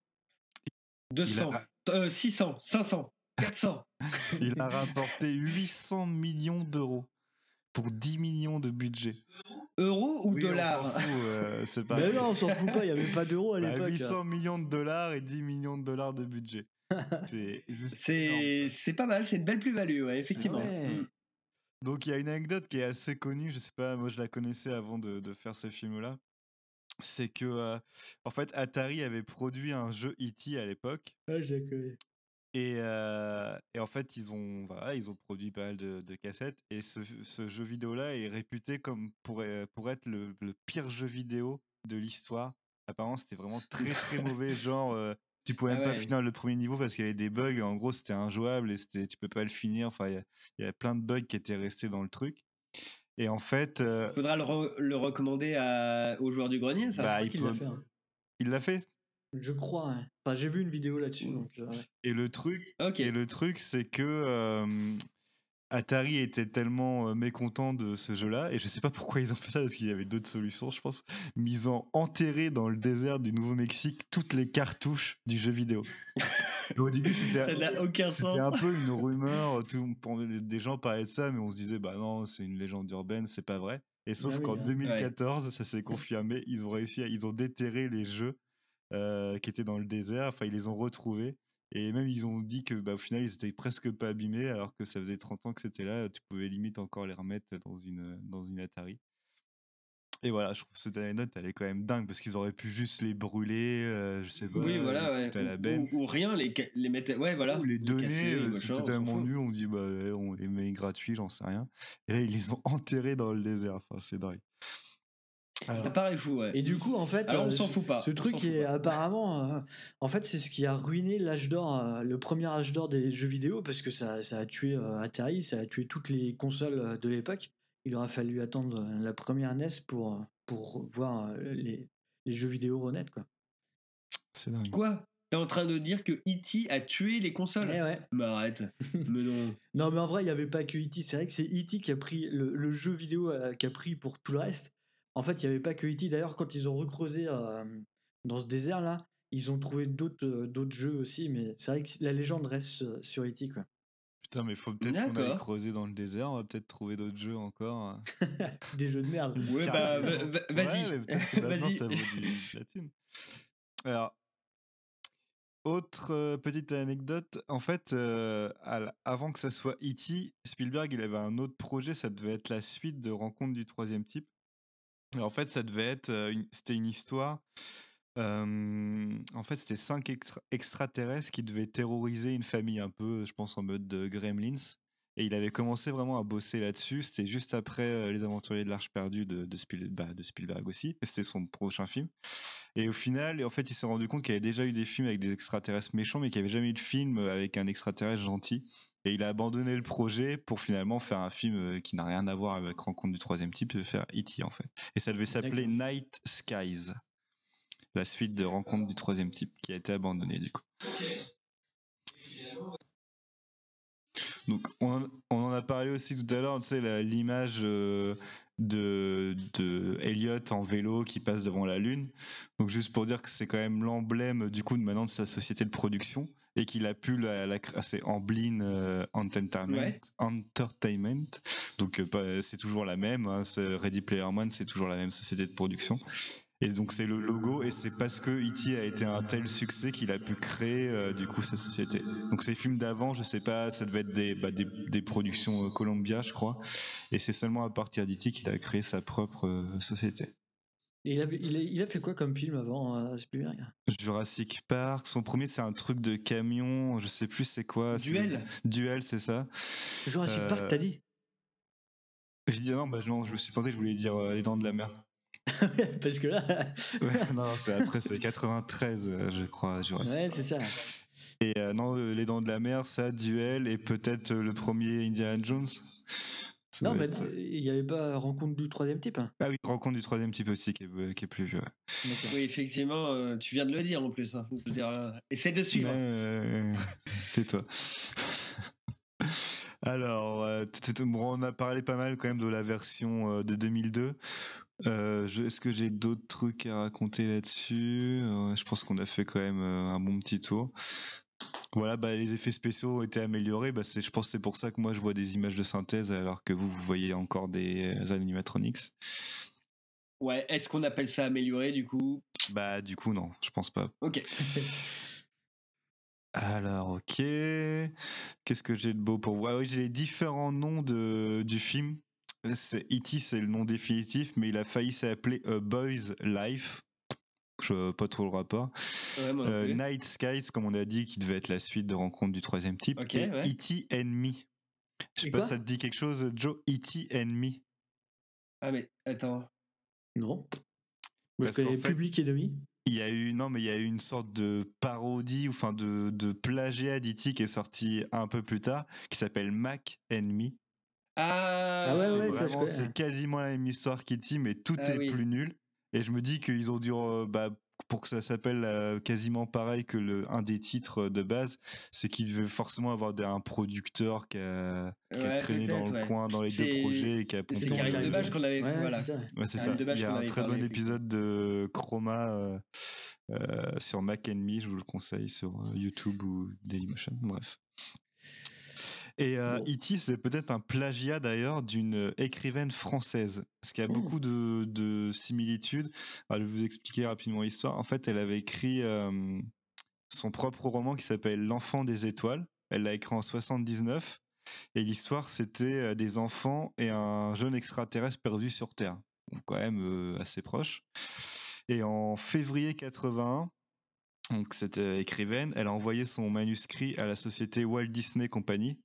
deux cents, Il a- euh, six cents, cinq cents, quatre cents. Il a rapporté huit cents millions d'euros pour dix millions de budget. Euros ou Oui, dollars ? on s'en fout, euh, c'est pas Mais non, on s'en fout pas, il y avait pas d'euros à Bah, l'époque. huit cents millions de dollars et dix millions de dollars de budget. C'est juste énorme. C'est c'est pas mal, c'est une belle plus-value, ouais, effectivement. Ouais. Mm. Donc il y a une anecdote qui est assez connue, je sais pas, moi je la connaissais avant de, de faire ce film-là. C'est que euh, en fait Atari avait produit un jeu E T à l'époque. Ouais, je la connais. Et, euh, et en fait, ils ont, voilà, ils ont produit pas mal de, de cassettes. Et ce, ce jeu vidéo-là est réputé comme pour, euh, pour être le, le pire jeu vidéo de l'histoire. Apparemment, c'était vraiment très très mauvais. Genre, euh, tu pouvais Ah même pas ouais. finir le premier niveau parce qu'il y avait des bugs. En gros, c'était injouable et c'était, tu peux pas le finir. Enfin, il y, a- il y avait plein de bugs qui étaient restés dans le truc. Et en fait, euh, Faudra le, re- le recommander à, aux joueurs du grenier, ça. bah, Je il, crois qu'il l'a peut- fait. Hein. il l'a fait. Je crois. Hein. Enfin, j'ai vu une vidéo là-dessus. Donc, euh, ouais. Et le truc, Ok. et le truc, c'est que euh, Atari était tellement euh, mécontent de ce jeu-là, et je sais pas pourquoi ils ont fait ça, parce qu'il y avait d'autres solutions, je pense, mais ils ont enterré dans le désert du Nouveau-Mexique toutes les cartouches du jeu vidéo. Et au début, c'était, Ça n'a aucun c'était sens. un peu une rumeur, tout, des gens parlaient de ça, mais on se disait, bah non, c'est une légende urbaine, c'est pas vrai. Et sauf Ah oui, qu'en hein. deux mille quatorze, ça s'est confirmé, ils ont réussi, à, ils ont déterré les jeux euh, qui étaient dans le désert, enfin ils les ont retrouvés. Et même ils ont dit que bah, au final ils étaient presque pas abîmés alors que ça faisait trente ans que c'était là, tu pouvais limite encore les remettre dans une, dans une Atari. Et voilà, je trouve que cette anecdote elle est quand même dingue parce qu'ils auraient pu juste les brûler, euh, je sais pas, Oui, voilà, les ouais. foutre à la Ou, benne. ou- ou rien, les, ca- les mettre. Ouais, voilà. Ou les donner, casser, euh, machin, c'était on s'en tellement fout. nul, on dit bah ouais, on les met gratuits, j'en sais rien. Et là ils les ont enterrés dans le désert, enfin c'est dingue. Ça paraît fou, ouais. Et du coup, en fait, Alors, on euh, s'en ce- fout pas. Ce on truc s'en fout est pas. apparemment, euh, en fait, c'est ce qui a ruiné l'âge d'or, euh, le premier âge d'or des jeux vidéo, parce que ça, ça a tué euh, Atari, ça a tué toutes les consoles euh, de l'époque. Il aura fallu attendre euh, la première N E S pour, euh, pour voir euh, les, les jeux vidéo renaître, quoi. C'est dingue. Quoi ? T'es en train de dire que E T a tué les consoles ? Eh ouais. Mais arrête. Mais non. Non, mais en vrai, il n'y avait pas que E T. C'est vrai que c'est E T qui a pris le, le jeu vidéo euh, qui a pris pour tout le reste. En fait, il n'y avait pas que E T. D'ailleurs, quand ils ont recreusé euh, dans ce désert-là, ils ont trouvé d'autres euh, d'autres jeux aussi. Mais c'est vrai que la légende reste euh, sur E T, quoi. Putain, mais faut peut-être qu'on aille D'accord. creuser dans le désert, on va peut-être trouver d'autres jeux encore. Des jeux de merde. Ouais, bah, va- va- vas-y. Ouais, mais peut-être que maintenant, Vas-y. ça vaut du, de la thune. Alors, autre euh, petite anecdote, en fait, euh, à l- avant que ça soit E T, Spielberg, il avait un autre projet, ça devait être la suite de Rencontre du troisième type. Et en fait, ça devait être, euh, une- c'était une histoire. euh, en fait, c'était cinq extra- extraterrestres qui devaient terroriser une famille un peu, je pense, en mode de Gremlins. Et il avait commencé vraiment à bosser là-dessus. C'était juste après euh, Les Aventuriers de l'Arche perdue de, de, Spiel- bah, de Spielberg aussi. Et c'était son prochain film. Et au final, en fait, il s'est rendu compte qu'il y avait déjà eu des films avec des extraterrestres méchants, mais qu'il n'y avait jamais eu de film avec un extraterrestre gentil. Et il a abandonné le projet pour finalement faire un film euh, qui n'a rien à voir avec Rencontre du troisième type, et faire E T en fait. Et ça devait s'appeler Night Skies, la suite de Rencontre du troisième type, qui a été abandonnée du coup. Donc on, on en a parlé aussi tout à l'heure, tu sais, la- l'image euh, de, de Elliot en vélo qui passe devant la Lune. Donc juste pour dire que c'est quand même l'emblème du coup de maintenant de sa société de production et qu'il a pu la, la créer, c'est Amblin euh, Entertainment, Ouais. Entertainment. Donc euh, pas- c'est toujours la même, hein, c'est Ready Player One, c'est toujours la même société de production. Et donc c'est le logo et c'est parce que E T a été un tel succès qu'il a pu créer euh, du coup sa société. Donc ces films d'avant, je sais pas, ça devait être des, bah, des, des productions euh, Columbia je crois. Et c'est seulement à partir d'E T qu'il a créé sa propre euh, société. Et il a, il, a, il a fait quoi comme film avant euh, Spielberg? Jurassic Park, son premier c'est un truc de camion, je sais plus c'est quoi. Duel. C'est... Duel, c'est ça. Jurassic Euh, Park, t'as dit? J'ai dit non, bah non, je me suis planté, je voulais dire euh, Les Dents de la Mer. Parce que là. Ouais, non, c'est après, c'est quatre-vingt-treize, euh, je crois, Jurassic Ouais, Park. c'est ça. Et euh, non, euh, Les Dents de la Mer, ça, Duel, et peut-être euh, le premier Indiana Jones. Ça Non, doit mais être- il n'y avait pas Rencontre du troisième type. Hein. Ah oui, Rencontre du troisième type aussi, qui est, qui est plus vieux. Ouais. Oui, effectivement, euh, tu viens de le dire en plus. Hein. Je veux dire, euh, essaie de suivre. Ouais, euh, tais-toi. Alors, euh, t- t- bon, on a parlé pas mal quand même de la version euh, de deux mille deux. Euh, je- est-ce que j'ai d'autres trucs à raconter là-dessus? Euh, Je pense qu'on a fait quand même euh, un bon petit tour. Voilà, bah, les effets spéciaux ont été améliorés. Bah, c'est, je pense que c'est pour ça que moi je vois des images de synthèse alors que vous, vous voyez encore des euh, animatronics. Ouais, est-ce qu'on appelle ça amélioré du coup? Bah, du coup, non, je pense pas. Ok. Alors, ok. Qu'est-ce que j'ai de beau pour vous? Ah oui, j'ai les différents noms de, du film. C'est E T, c'est le nom définitif, mais il a failli s'appeler A Boy's Life. Je pas trop le rapport. Ouais, moi non Euh, plus. Night Skies, comme on a dit, qui devait être la suite de Rencontre du troisième type. Ok, et ouais. E T and Me. Je sais Et pas quoi si ça te dit quelque chose, Joe. E T and Me. Ah, mais attends. Non. Moi, Parce je connais qu'en fait, Public Enemy. Il y a eu non mais il y a eu une sorte de parodie ou enfin de de plagiat d'E T qui est sorti un peu plus tard qui s'appelle Mac and Me. Ah, Ah ouais, C'est ouais, ça, je vraiment connais. c'est quasiment la même histoire qu'E T mais tout Ah est oui. plus nul et je me dis qu'ils ont dû euh, bah pour que ça s'appelle euh, quasiment pareil que le un des titres de base, c'est qu'il devait forcément avoir des- un producteur qui a, qui a Ouais, traîné dans peut-être, le ouais. coin dans les deux C'est- projets et qui a C'est pompé Karim le- Debache qu'on avait Ouais, voilà. c'est ça. Ouais, c'est Karim ça. Debache Il y a qu'on un avait très parlé, bon épisode de Chroma euh, euh, sur Mac and Me, je vous le conseille sur euh, YouTube ou Dailymotion, bref. Et euh, Bon. E T, c'est peut-être un plagiat d'ailleurs d'une écrivaine française, parce qu'il y a Oh. beaucoup de, de similitudes. Alors, je vais vous expliquer rapidement l'histoire. En fait, elle avait écrit euh, son propre roman qui s'appelle L'enfant des étoiles. Elle l'a écrit en soixante-dix-neuf. Et l'histoire, c'était euh, des enfants et un jeune extraterrestre perdu sur Terre. Donc quand même euh, assez proche. Et en février quatre-vingt-un, donc cette euh, écrivaine, elle a envoyé son manuscrit à la société Walt Disney Company.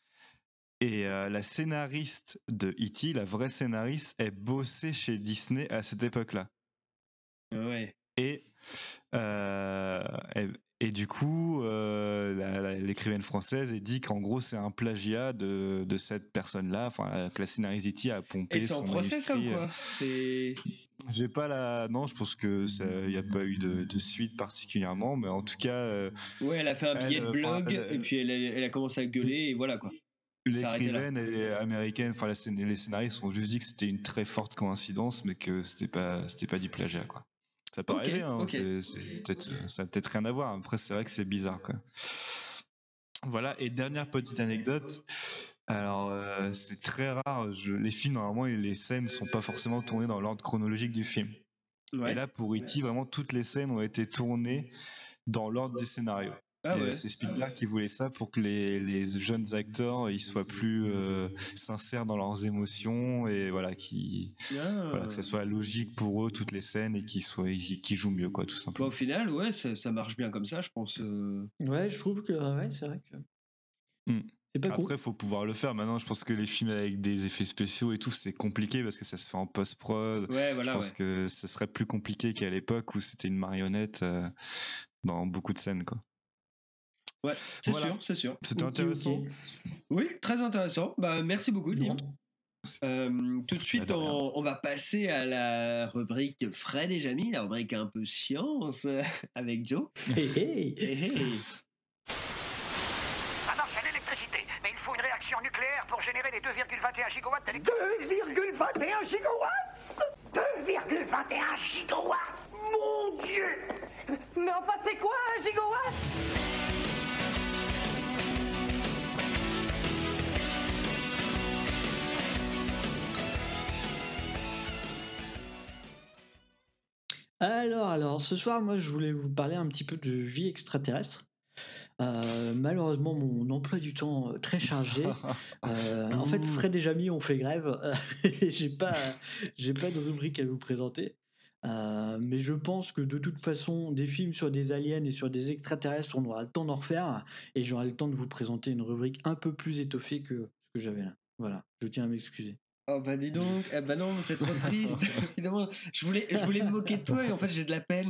Et euh, la scénariste de E T, la vraie scénariste, elle bossait chez Disney à cette époque-là. Ouais. Et, euh, et, et du coup, euh, la- la- l'écrivaine française elle dit qu'en gros c'est un plagiat de, de cette personne-là, enfin que la scénariste E T a pompé Et c'est son en procès ça ou manuscrit. quoi? C'est. J'ai pas la, non, je pense que il n'y a pas eu de, de suite particulièrement, mais en tout cas, euh, Ouais, elle a fait un Elle, billet de euh, blog enfin, elle- et puis elle a, elle a commencé à gueuler et voilà quoi. Ça a arrêté là. l'écrivaine est américaine, enfin la scén- les scénaristes ont juste dit que c'était une très forte coïncidence, mais que c'était pas, c'était pas du plagiat quoi. Ça peut Ok, arriver, hein, ok. c'est, c'est peut-être, ça a peut-être rien à voir. Après, c'est vrai que c'est bizarre quoi. Voilà. Et dernière petite anecdote. Alors, euh, c'est très rare. Je, les films normalement, les scènes sont pas forcément tournées dans l'ordre chronologique du film. Ouais. Et là, pour E T, vraiment toutes les scènes ont été tournées dans l'ordre du scénario. Ah Et ouais. c'est Spielberg qui voulait ça pour que les, les jeunes acteurs ils soient plus euh, sincères dans leurs émotions et voilà, qui, Ah. voilà que ça soit logique pour eux toutes les scènes et qu'ils soient qu'ils jouent mieux quoi, tout Bah, simplement. au final, ouais, ça, ça marche bien comme ça, je pense. euh. Ouais, je trouve que ouais, c'est vrai que Hmm. c'est pas Après, con. faut pouvoir le faire. Maintenant, je pense que les films avec des effets spéciaux et tout, c'est compliqué parce que ça se fait en post-prod. Ouais, Je voilà, pense ouais. que ce serait plus compliqué qu'à l'époque où c'était une marionnette euh, dans beaucoup de scènes, quoi. Ouais, c'est Voilà. sûr, c'est sûr. C'était Ok, intéressant. ok. Oui, très intéressant. Bah, merci beaucoup, Tim. Non. Euh, tout de suite, de rien. on, on va passer à la rubrique Fred et Jamy, la rubrique un peu science euh, avec Joe. Hey, hey. Hey, hey. Ça marche à l'électricité, mais il faut une réaction nucléaire pour générer fait les deux virgule vingt et un gigawatts d'électricité. deux virgule vingt et un gigawatts deux virgule vingt et un gigawatts Mon Dieu. Mais enfin, c'est quoi un gigawatt? Alors, alors, ce soir, moi, je voulais vous parler un petit peu de vie extraterrestre. Euh, malheureusement, mon emploi du temps euh, très chargé. Euh, en fait, Fred et Jamy ont fait grève. Et j'ai pas, j'ai pas de rubrique à vous présenter. Euh, mais je pense que de toute façon, des films sur des aliens et sur des extraterrestres, on aura le temps d'en refaire. Et j'aurai le temps de vous présenter une rubrique un peu plus étoffée que ce que j'avais là. Voilà, je tiens à m'excuser. Oh bah dis donc, eh bah non, c'est trop triste. Finalement, je voulais, je voulais me moquer de toi et en fait j'ai de la peine.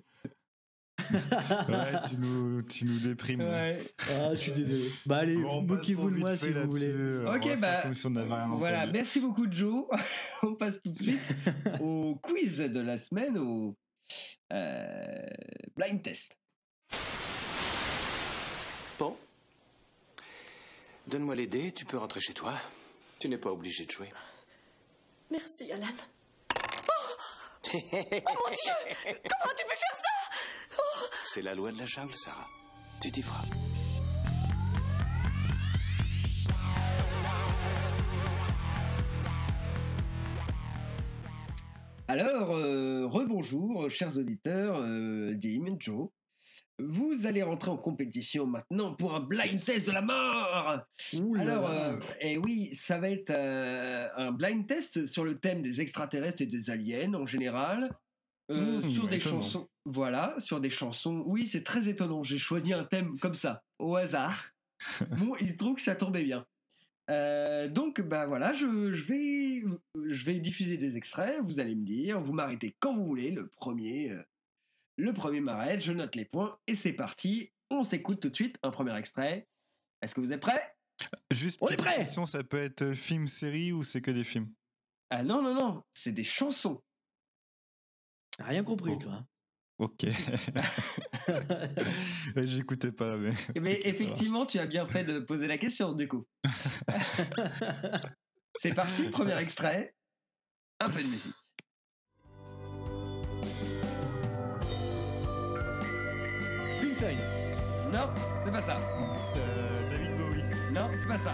Ouais, tu nous, tu nous déprimes. Ouais. Ah, je suis désolé. Bah allez, Bon, moquez-vous de moi si vous voulez. Ok, bah comme si on n'avait rien voilà, entendu. merci beaucoup Joe. On passe tout de suite au quiz de la semaine, au euh, blind test. Bon. Donne-moi les dés, tu peux rentrer chez toi. Tu n'es pas obligé de jouer. Merci, Alan. Oh, oh mon Dieu! Comment tu peux faire ça? Oh. C'est la loi de la jungle, Sarah. Tu t'y feras. Alors, euh, rebonjour, chers auditeurs, euh, Dim, Joe. Vous allez rentrer en compétition maintenant pour un blind test de la mort. Ouh là Alors, là. euh, et oui, ça va être euh, un blind test sur le thème des extraterrestres et des aliens en général, euh, Mmh, sur des étonnant. chansons. Voilà, sur des chansons. Oui, c'est très étonnant. J'ai choisi un thème comme ça, au hasard. Bon, il se trouve que ça tombait bien. Euh, donc, bah voilà, je, je vais, je vais diffuser des extraits. Vous allez me dire, vous m'arrêtez quand vous voulez. Le premier. Euh, Le premier m'arrête, je note les points et c'est parti. On s'écoute tout de suite un premier extrait. Est-ce que vous êtes prêts? Juste On est petite prêt. question, ça peut être film, série ou c'est que des films? Ah non, non, non, c'est des chansons. T'as rien compris, toi. hein. Ok. Ouais, J'écoutais pas, mais. Mais effectivement, tu as bien fait de poser la question du coup. C'est parti, premier extrait. Un peu de musique. Pink Non, c'est pas ça. Euh, David Bowie. Non, c'est pas ça.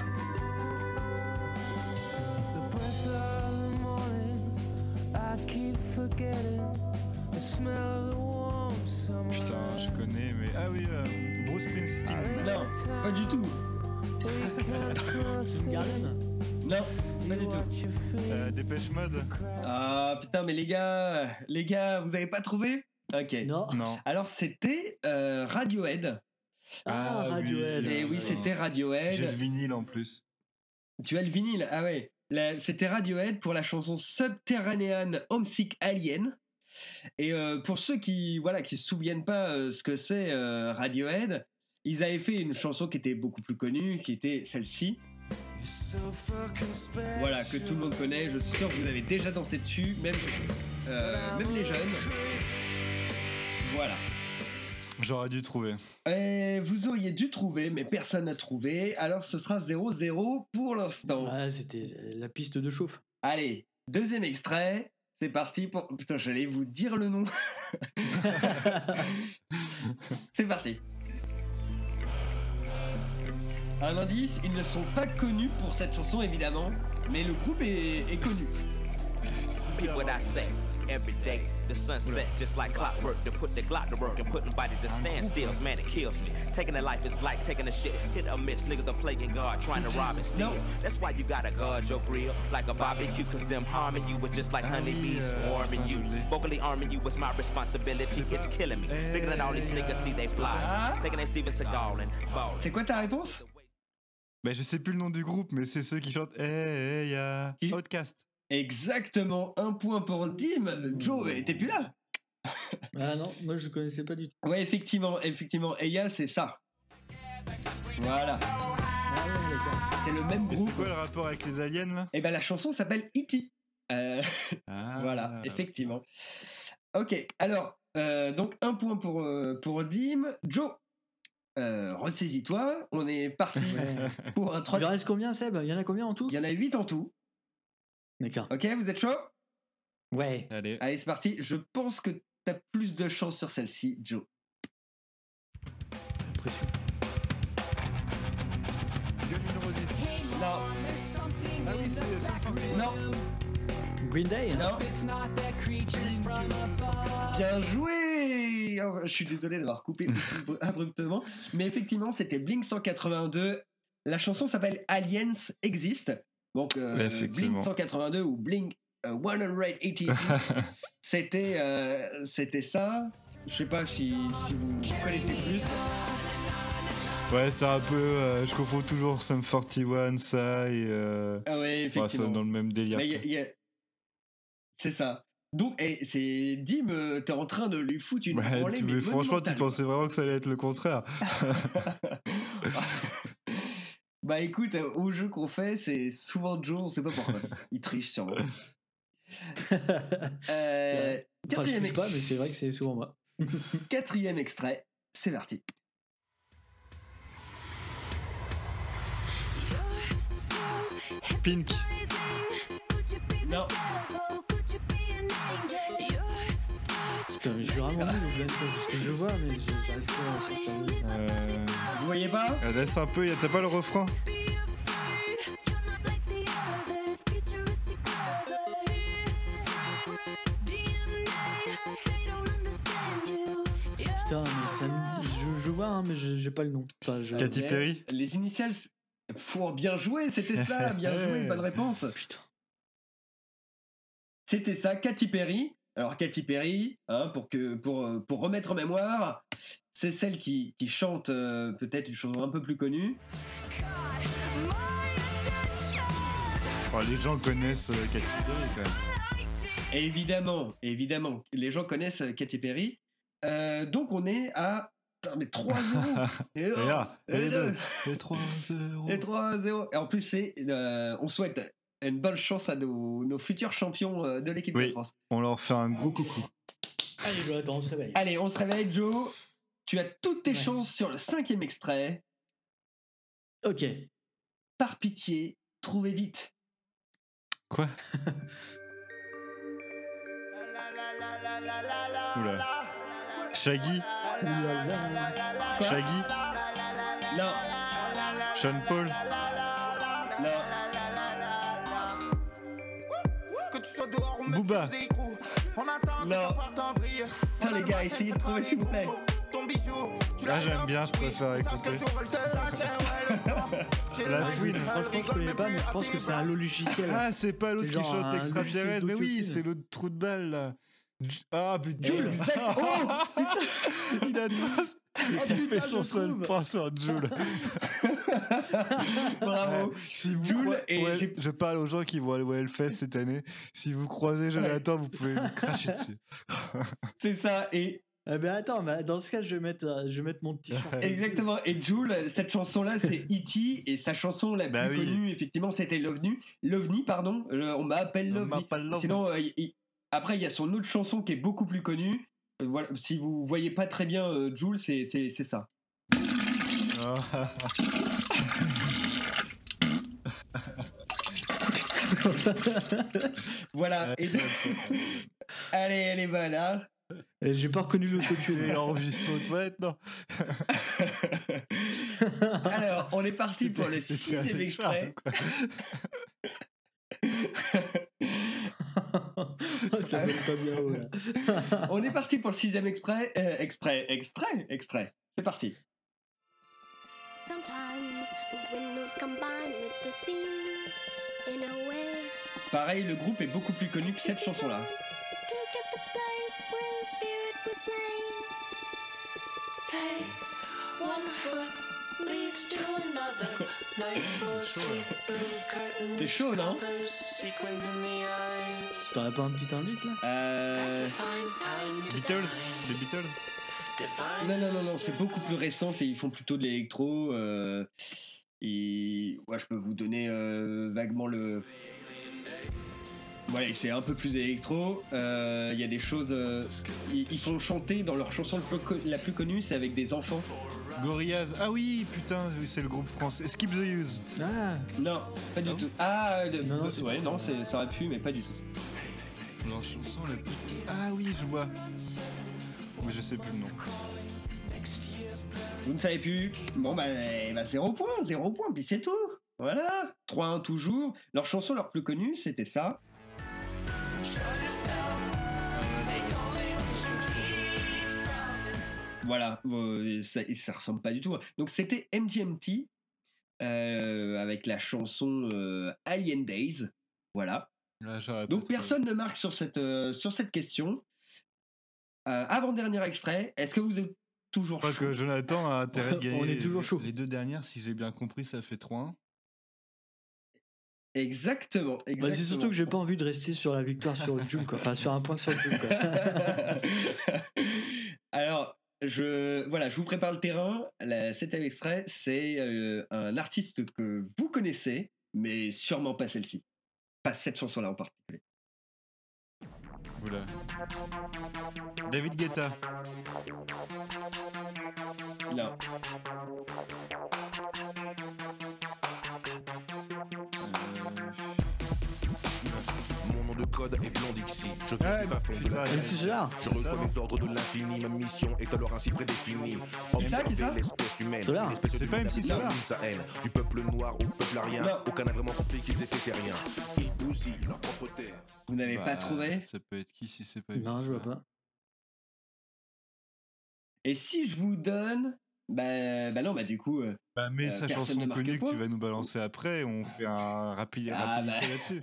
Putain, je connais, mais. Ah oui, euh, Bruce Springsteen. Non, pas du tout. Garden. Non, pas du tout. Euh, Dépêche Mode. Ah putain, mais les gars, les gars, vous avez pas trouvé? Ok. Non. Non. Alors c'était euh, Radiohead. Ah, Ah, Radiohead. oui. Et oui, c'était Radiohead. J'ai le vinyle en plus. Tu as le vinyle, ah ouais. La- C'était Radiohead pour la chanson Subterranean Homesick Alien. Et euh, pour ceux qui voilà qui se souviennent pas euh, ce que c'est euh, Radiohead, ils avaient fait une chanson qui était beaucoup plus connue, qui était celle-ci. Voilà, que tout le monde connaît. Je suis sûr que vous avez déjà dansé dessus, même euh, même les jeunes. Voilà. J'aurais dû trouver. Et vous auriez dû trouver, mais personne n'a trouvé. Alors ce sera zéro zéro pour l'instant. Ah, c'était la piste de chauffe. Allez, deuxième extrait. C'est parti pour... Putain, j'allais vous dire le nom. C'est parti. Un indice, ils ne sont pas connus pour cette chanson évidemment, mais le groupe est, est connu. Repeat what I say every day. The sun sets just like clockwork to put the Glock to work and putting body to stand stills. Man, it kills me. Taking a life is like taking a shit. Hit or miss. Niggas are playing God, trying to rob and steal. That's why you gotta guard your grill like a barbecue, cause them harming you was just like honeybees swarming you. Vocally arming you was my responsibility. It's killing me. Looking at all these niggas, see they fly. Thinking they Steven Seagal and ballin'. C'est quoi ta réponse? Bah, je sais plus le nom du groupe, mais c'est ceux qui chantent. Eh, hey, hey, y'a. Outcast. Exactement, un point pour Dim. Joe, t'es plus là? Ah non, moi je connaissais pas du tout. Ouais, effectivement, effectivement. Eya, c'est ça. Voilà. C'est le même Et groupe. c'est quoi le rapport avec les aliens là? Et ben la chanson s'appelle E T Euh, Ah. voilà, effectivement. Ok, alors, euh, donc un point pour, euh, pour Dim. Joe, euh, ressaisis-toi. On est parti Ouais. pour un Il troisième. en reste combien, Seb? Il y en a combien en tout? Il y en a huit en tout. D'accord. Ok, vous êtes chaud? Ouais. Allez. Allez, c'est parti. Je pense que t'as plus de chance sur celle-ci, Joe. Impression. Non. Ah oui, c'est c'est- Non. Green Day? Non. Bien joué. Oh, je suis désolé d'avoir coupé aussi abruptement, mais effectivement, c'était Blink cent quatre-vingt-deux. La chanson s'appelle Aliens Exist. Donc euh, Ouais, effectivement. Blink cent quatre-vingt-deux ou Blink euh, cent quatre-vingt-deux, c'était euh, c'était ça. Je sais pas si, si vous connaissez plus. Ouais, c'est un peu. euh, je confonds toujours Sum quarante et un, ça et. Euh... Ah ouais, enfin, effectivement. c'est dans le même délire. Mais y a- quoi. y a- C'est ça. Donc, eh, c'est Dim, euh, t'es en train de lui foutre une Ouais, branlée, tu- mais mais franchement, tu monumentale, pensais vraiment que ça allait être le contraire. Bah écoute, euh, au jeu qu'on fait, c'est souvent Joe, on sait pas pourquoi. Il triche sûrement. Euh, Enfin, je quatrième, trouve pas, mais c'est vrai que c'est souvent moi. quatrième extrait, c'est parti. Pink. Non. Putain, mais je suis vraiment nul au blind test, parce que je vois, mais je- j'arrive pas à sortir le nom. Euh... Vous voyez pas? euh, Laisse un peu, y a- t'as pas le refrain? Putain, mais ça me... je, je vois, hein, mais je- j'ai pas le nom. Enfin, je... Katy Ok. Perry. Les initiales. Faut bien jouer, c'était ça, bien joué, bonne réponse. Putain. C'était ça, Katy Perry. Alors Katy Perry, hein, pour, que, pour, euh, pour remettre en mémoire, c'est celle qui, qui chante euh, peut-être une chanson un peu plus connue. Oh, les gens connaissent euh, Katy Perry quand même. Et évidemment, évidemment, les gens connaissent euh, Katy Perry. Euh, donc on est à putain, mais trois zéro. Et, Et oh, là, et et deux, deux, et trois zéro. et trois zéro. Et en plus, c'est, euh, on souhaite une bonne chance à nos, nos futurs champions euh, de l'équipe de Oui, France. on leur fait un gros coucou. Allez, je attends, on se réveille. Allez, on se réveille, Joe. Tu as toutes tes Ouais. chances sur le cinquième extrait. Ok. Par pitié, trouvez vite. Quoi? Oula. Shaggy? Quoi? Shaggy? Non, Sean Paul? non. Booba? Non. Putain, les gars, essayez de trouver, s'il vous plaît. Là, j'aime bien, je préfère écouter. La Fouine. Franchement, je connais pas, mais je pense que c'est un lot logiciel. Ah, c'est pas l'autre C'est qui genre chante un extraterrestre, mais oui, logiciel c'est l'autre trou de balle là. J- Ah putain, Exact. Oh, il a tout. Il putain, fait son je seul trouve. point sur Joule. bravo. Ouais, si vous Joule croi- et ouais, j'ai- je parle aux gens qui vont aller au Hellfest cette année. Si vous croisez Jonathan, vous pouvez me cracher dessus. C'est ça. Et Ah ben attends, mais dans ce cas, je vais mettre, euh, je vais mettre mon petit t-shirt. exactement. Et Joule, cette chanson-là, c'est E T et sa chanson la Bah plus oui. connue, effectivement, c'était l'OVNI. L'OVNI, pardon. Le- on m'appelle On l'OVNI. m'appelle l'OVNI. Sinon, euh, y- y- après, il y a son autre chanson qui est beaucoup plus connue. Euh, voilà, si vous voyez pas très bien euh, Joule, c'est c'est c'est ça. Ah. Voilà. Et... allez, elle est bonne, hein. Et j'ai pas reconnu l'autotune. Il est enregistré aux toilettes, non? Alors, on est parti pour le C'était un sixième extrait, extrait. Ça va pas bien haut là. On est parti pour le sixième extrait. Euh, extrait, extrait, extrait. C'est parti. Sometimes the windows combine with the seas in a way Pareil, le groupe est beaucoup plus connu que cette chanson-là. to get the place where the spirit was slain. Hey, one foot leads to another. Nights for sleep and curtains. C'est chaud, non? Sequins in the eyes. T'aurais pas un petit indice là? Euh... Fine time to Beatles? die. Les Beatles? Divine. Non, non, non, non, c'est beaucoup plus récent. c'est- Ils font plutôt de l'électro. Euh... Et ouais, je peux vous donner euh, vaguement le Voilà, c'est un peu plus électro. Il euh, y a des choses. Euh, ils, ils font chanter dans leur chanson le plus, la plus connue, c'est avec des enfants. Gorillaz. Ah oui, putain, c'est le groupe français. Skip the Use. Ah non, pas du ah tout. Ah, de, non, non, c'est... ouais, non, c'est, ça aurait pu, mais pas du tout. Leur chanson la plus. Ah oui, je vois. Mais je sais plus le nom. Vous ne savez plus. Bon, bah, bah zéro point, zéro point, puis c'est tout. Voilà, trois un toujours. Leur chanson leur plus connue, c'était ça. Voilà, euh, ça, ça ressemble pas du tout. Donc c'était M G M T euh, avec la chanson euh, Alien Days. Voilà. Là, donc personne ne marque sur cette, euh, sur cette question. Euh, avant-dernier extrait, est-ce que vous êtes toujours chaud ? Je crois que Jonathan a intérêt de gagner. On est toujours chaud. Les deux dernières, si j'ai bien compris, ça fait trois un. Exactement, exactement. Bah, c'est surtout que j'ai pas envie de rester sur la victoire sur June, quoi. Enfin, sur un point sur June, quoi. Alors, je, voilà, je vous prépare le terrain. La septième extrait, c'est euh, un artiste que vous connaissez, mais sûrement pas celle-ci. Pas cette chanson-là en particulier. Oula. David Guetta. Non. Mon nom de code est Blondixi. Je viens Ah, du fin fond de la c'est ça. Je reçois les ordres de l'infini. Ma mission est alors ainsi prédéfinie. Observer ça l'espèce humaine. Solar. L'espèce C'est pas M C Solar. sa haine. Du peuple noir au peuple arien. Non. Aucun n'a vraiment compris qu'ils étaient terriens. Ils bousillent leur propre terre. Vous n'avez Bah, pas trouvé ? Ça peut être qui si c'est pas Non, je vois pas. Et si je vous donne... Bah, bah non, bah du coup... euh, Bah, mais Euh, sa personne chanson ne marque connue que point. tu vas nous balancer après, on fait un rapide Ah, rapidité bah. là-dessus.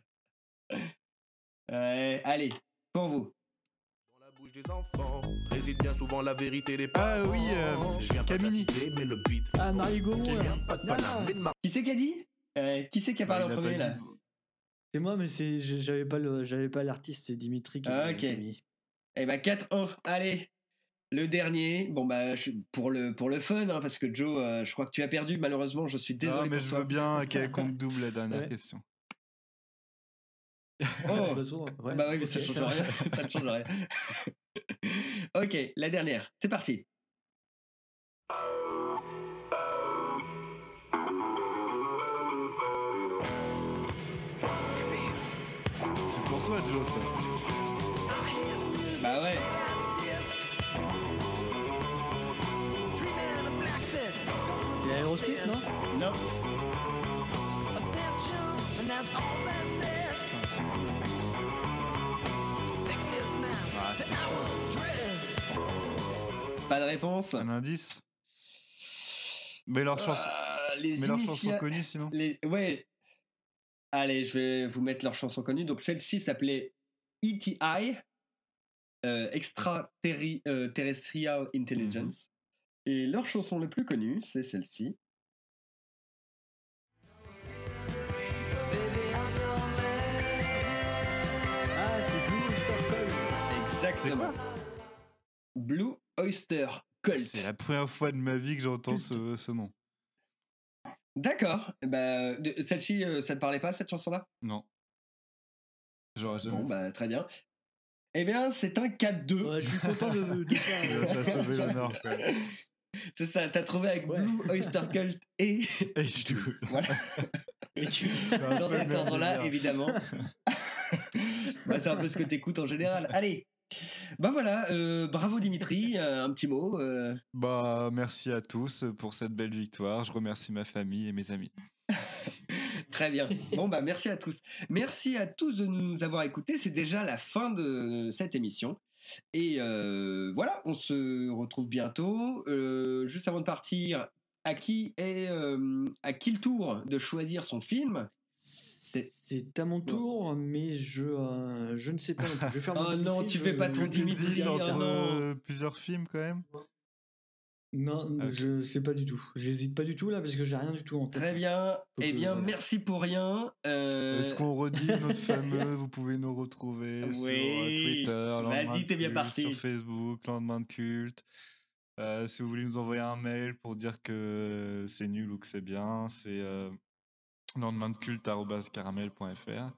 Ouais, allez, pour vous. Dans la bouche des enfants réside bien souvent la vérité des Ah parents. oui, euh, Je viens pas Camini. t'assister, mais le beat. Ah, Marie Gaumont, Je là. viens pas de Ah. Paname, mais de Mar- Qui c'est qui a dit euh, Qui c'est qui a Bah, parlé il en a premier, pas là dit. C'est moi, mais c'est, j'ai- j'avais pas le, j'avais pas l'artiste, c'est Dimitri qui Ah, m'a ok. qui m'a mis. Eh bah quatre un, allez. Le dernier, bon bah je- pour le pour le fun, hein, parce que Joe, euh, je crois que tu as perdu malheureusement. Je suis désolé. Non, mais pour je toi. veux bien qu'elle compte double la dernière Ouais. question. De Oh, toute façon, ouais, bah oui, mais ça ok, change va. rien. Ça ne change rien. Ok, la dernière, c'est parti. C'est pour toi, Joe, ça. Bah ouais. C'est Aerosmith, non? Non. Ah, c'est chaud. Pas de réponse. Un indice. Mais leur chanson, Euh, les mais leur initia- chanson connue sinon. les... Ouais. Allez, je vais vous mettre leur chanson connue. Donc celle-ci s'appelait E T I, euh, Extraterrestrial Intelligence. Et leur chanson la plus connue, c'est celle-ci. Ah, c'est Blue Oyster Cult. Exactement. Blue Oyster Cult. C'est la première fois de ma vie que j'entends ce, ce nom. D'accord. Bah, de- celle-ci, euh, ça te parlait pas, cette chanson-là? Non. J'aurais jamais Bon, dit. bah, très bien. Eh bien, c'est un quatre deux. Ouais, je suis content de, de faire. T'as sauvé l'honneur, quoi. C'est ça, t'as trouvé avec Ouais. Blue Oyster Cult et... Et je Voilà. Et tu... Dans cet ordre-là, évidemment. Bah, c'est un peu ce que t'écoutes en général. Allez. Bah voilà, euh, bravo Dimitri, euh, un petit mot. euh. Bah, merci à tous pour cette belle victoire. Je remercie ma famille et mes amis. Très bien. Bon bah merci à tous. Merci à tous de nous avoir écoutés. C'est déjà la fin de cette émission. Et euh, voilà, on se retrouve bientôt. Euh, juste avant de partir, à qui est euh, à qui le tour de choisir son film? C'est C'est à mon tour, mais je, euh, je ne sais pas. non plus. Je vais faire mon Oh Dimitri, non, tu je- fais pas je- ton Dimitri. T'hésites entre oh non. euh, plusieurs films quand même. Non, Ok. je sais pas du tout. J'hésite pas du tout là parce que j'ai rien du tout en tête. Très bien. Faut Eh que- bien, voilà. merci pour rien. Euh, Est-ce qu'on redit notre fameux? Vous pouvez nous retrouver sur euh, Oui. Twitter, Lendemain Vas-y, de t'es bien Culte, parti. sur Facebook, Lendemain de Culte. Euh, si vous voulez nous envoyer un mail pour dire que c'est nul ou que c'est bien, c'est euh, lendemain de culte arobase caramel point f r.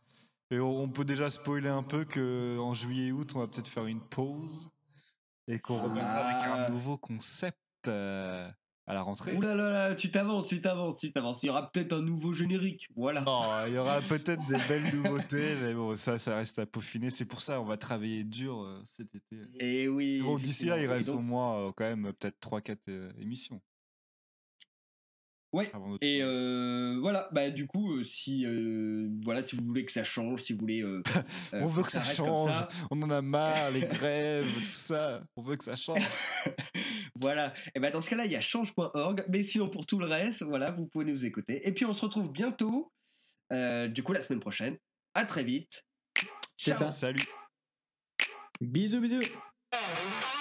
Et on, on peut déjà spoiler un peu qu'en juillet et août, on va peut-être faire une pause et qu'on reviendra avec un nouveau concept euh, à la rentrée. Ouh là là là, tu t'avances, tu t'avances, tu t'avances. Il y aura peut-être un nouveau générique, voilà. Oh, il y aura peut-être des belles nouveautés, mais bon, ça, ça reste à peaufiner. C'est pour ça on va travailler dur euh, cet été. Et oui. Bon, d'ici là, il reste donc... au moins euh, quand même peut-être trois quatre euh, émissions. Ouais, et euh, voilà, bah du coup, euh, si euh, voilà, si vous voulez que ça change, si vous voulez, euh, on veut que ça, ça change, ça. On en a marre, les grèves, tout ça, on veut que ça change. Voilà, et ben dans ce cas-là, il y a change point org, mais sinon pour tout le reste, voilà, vous pouvez nous écouter. Et puis on se retrouve bientôt, euh, du coup la semaine prochaine. À très vite. C'est Ciao. ça. Salut. Bisous, bisous.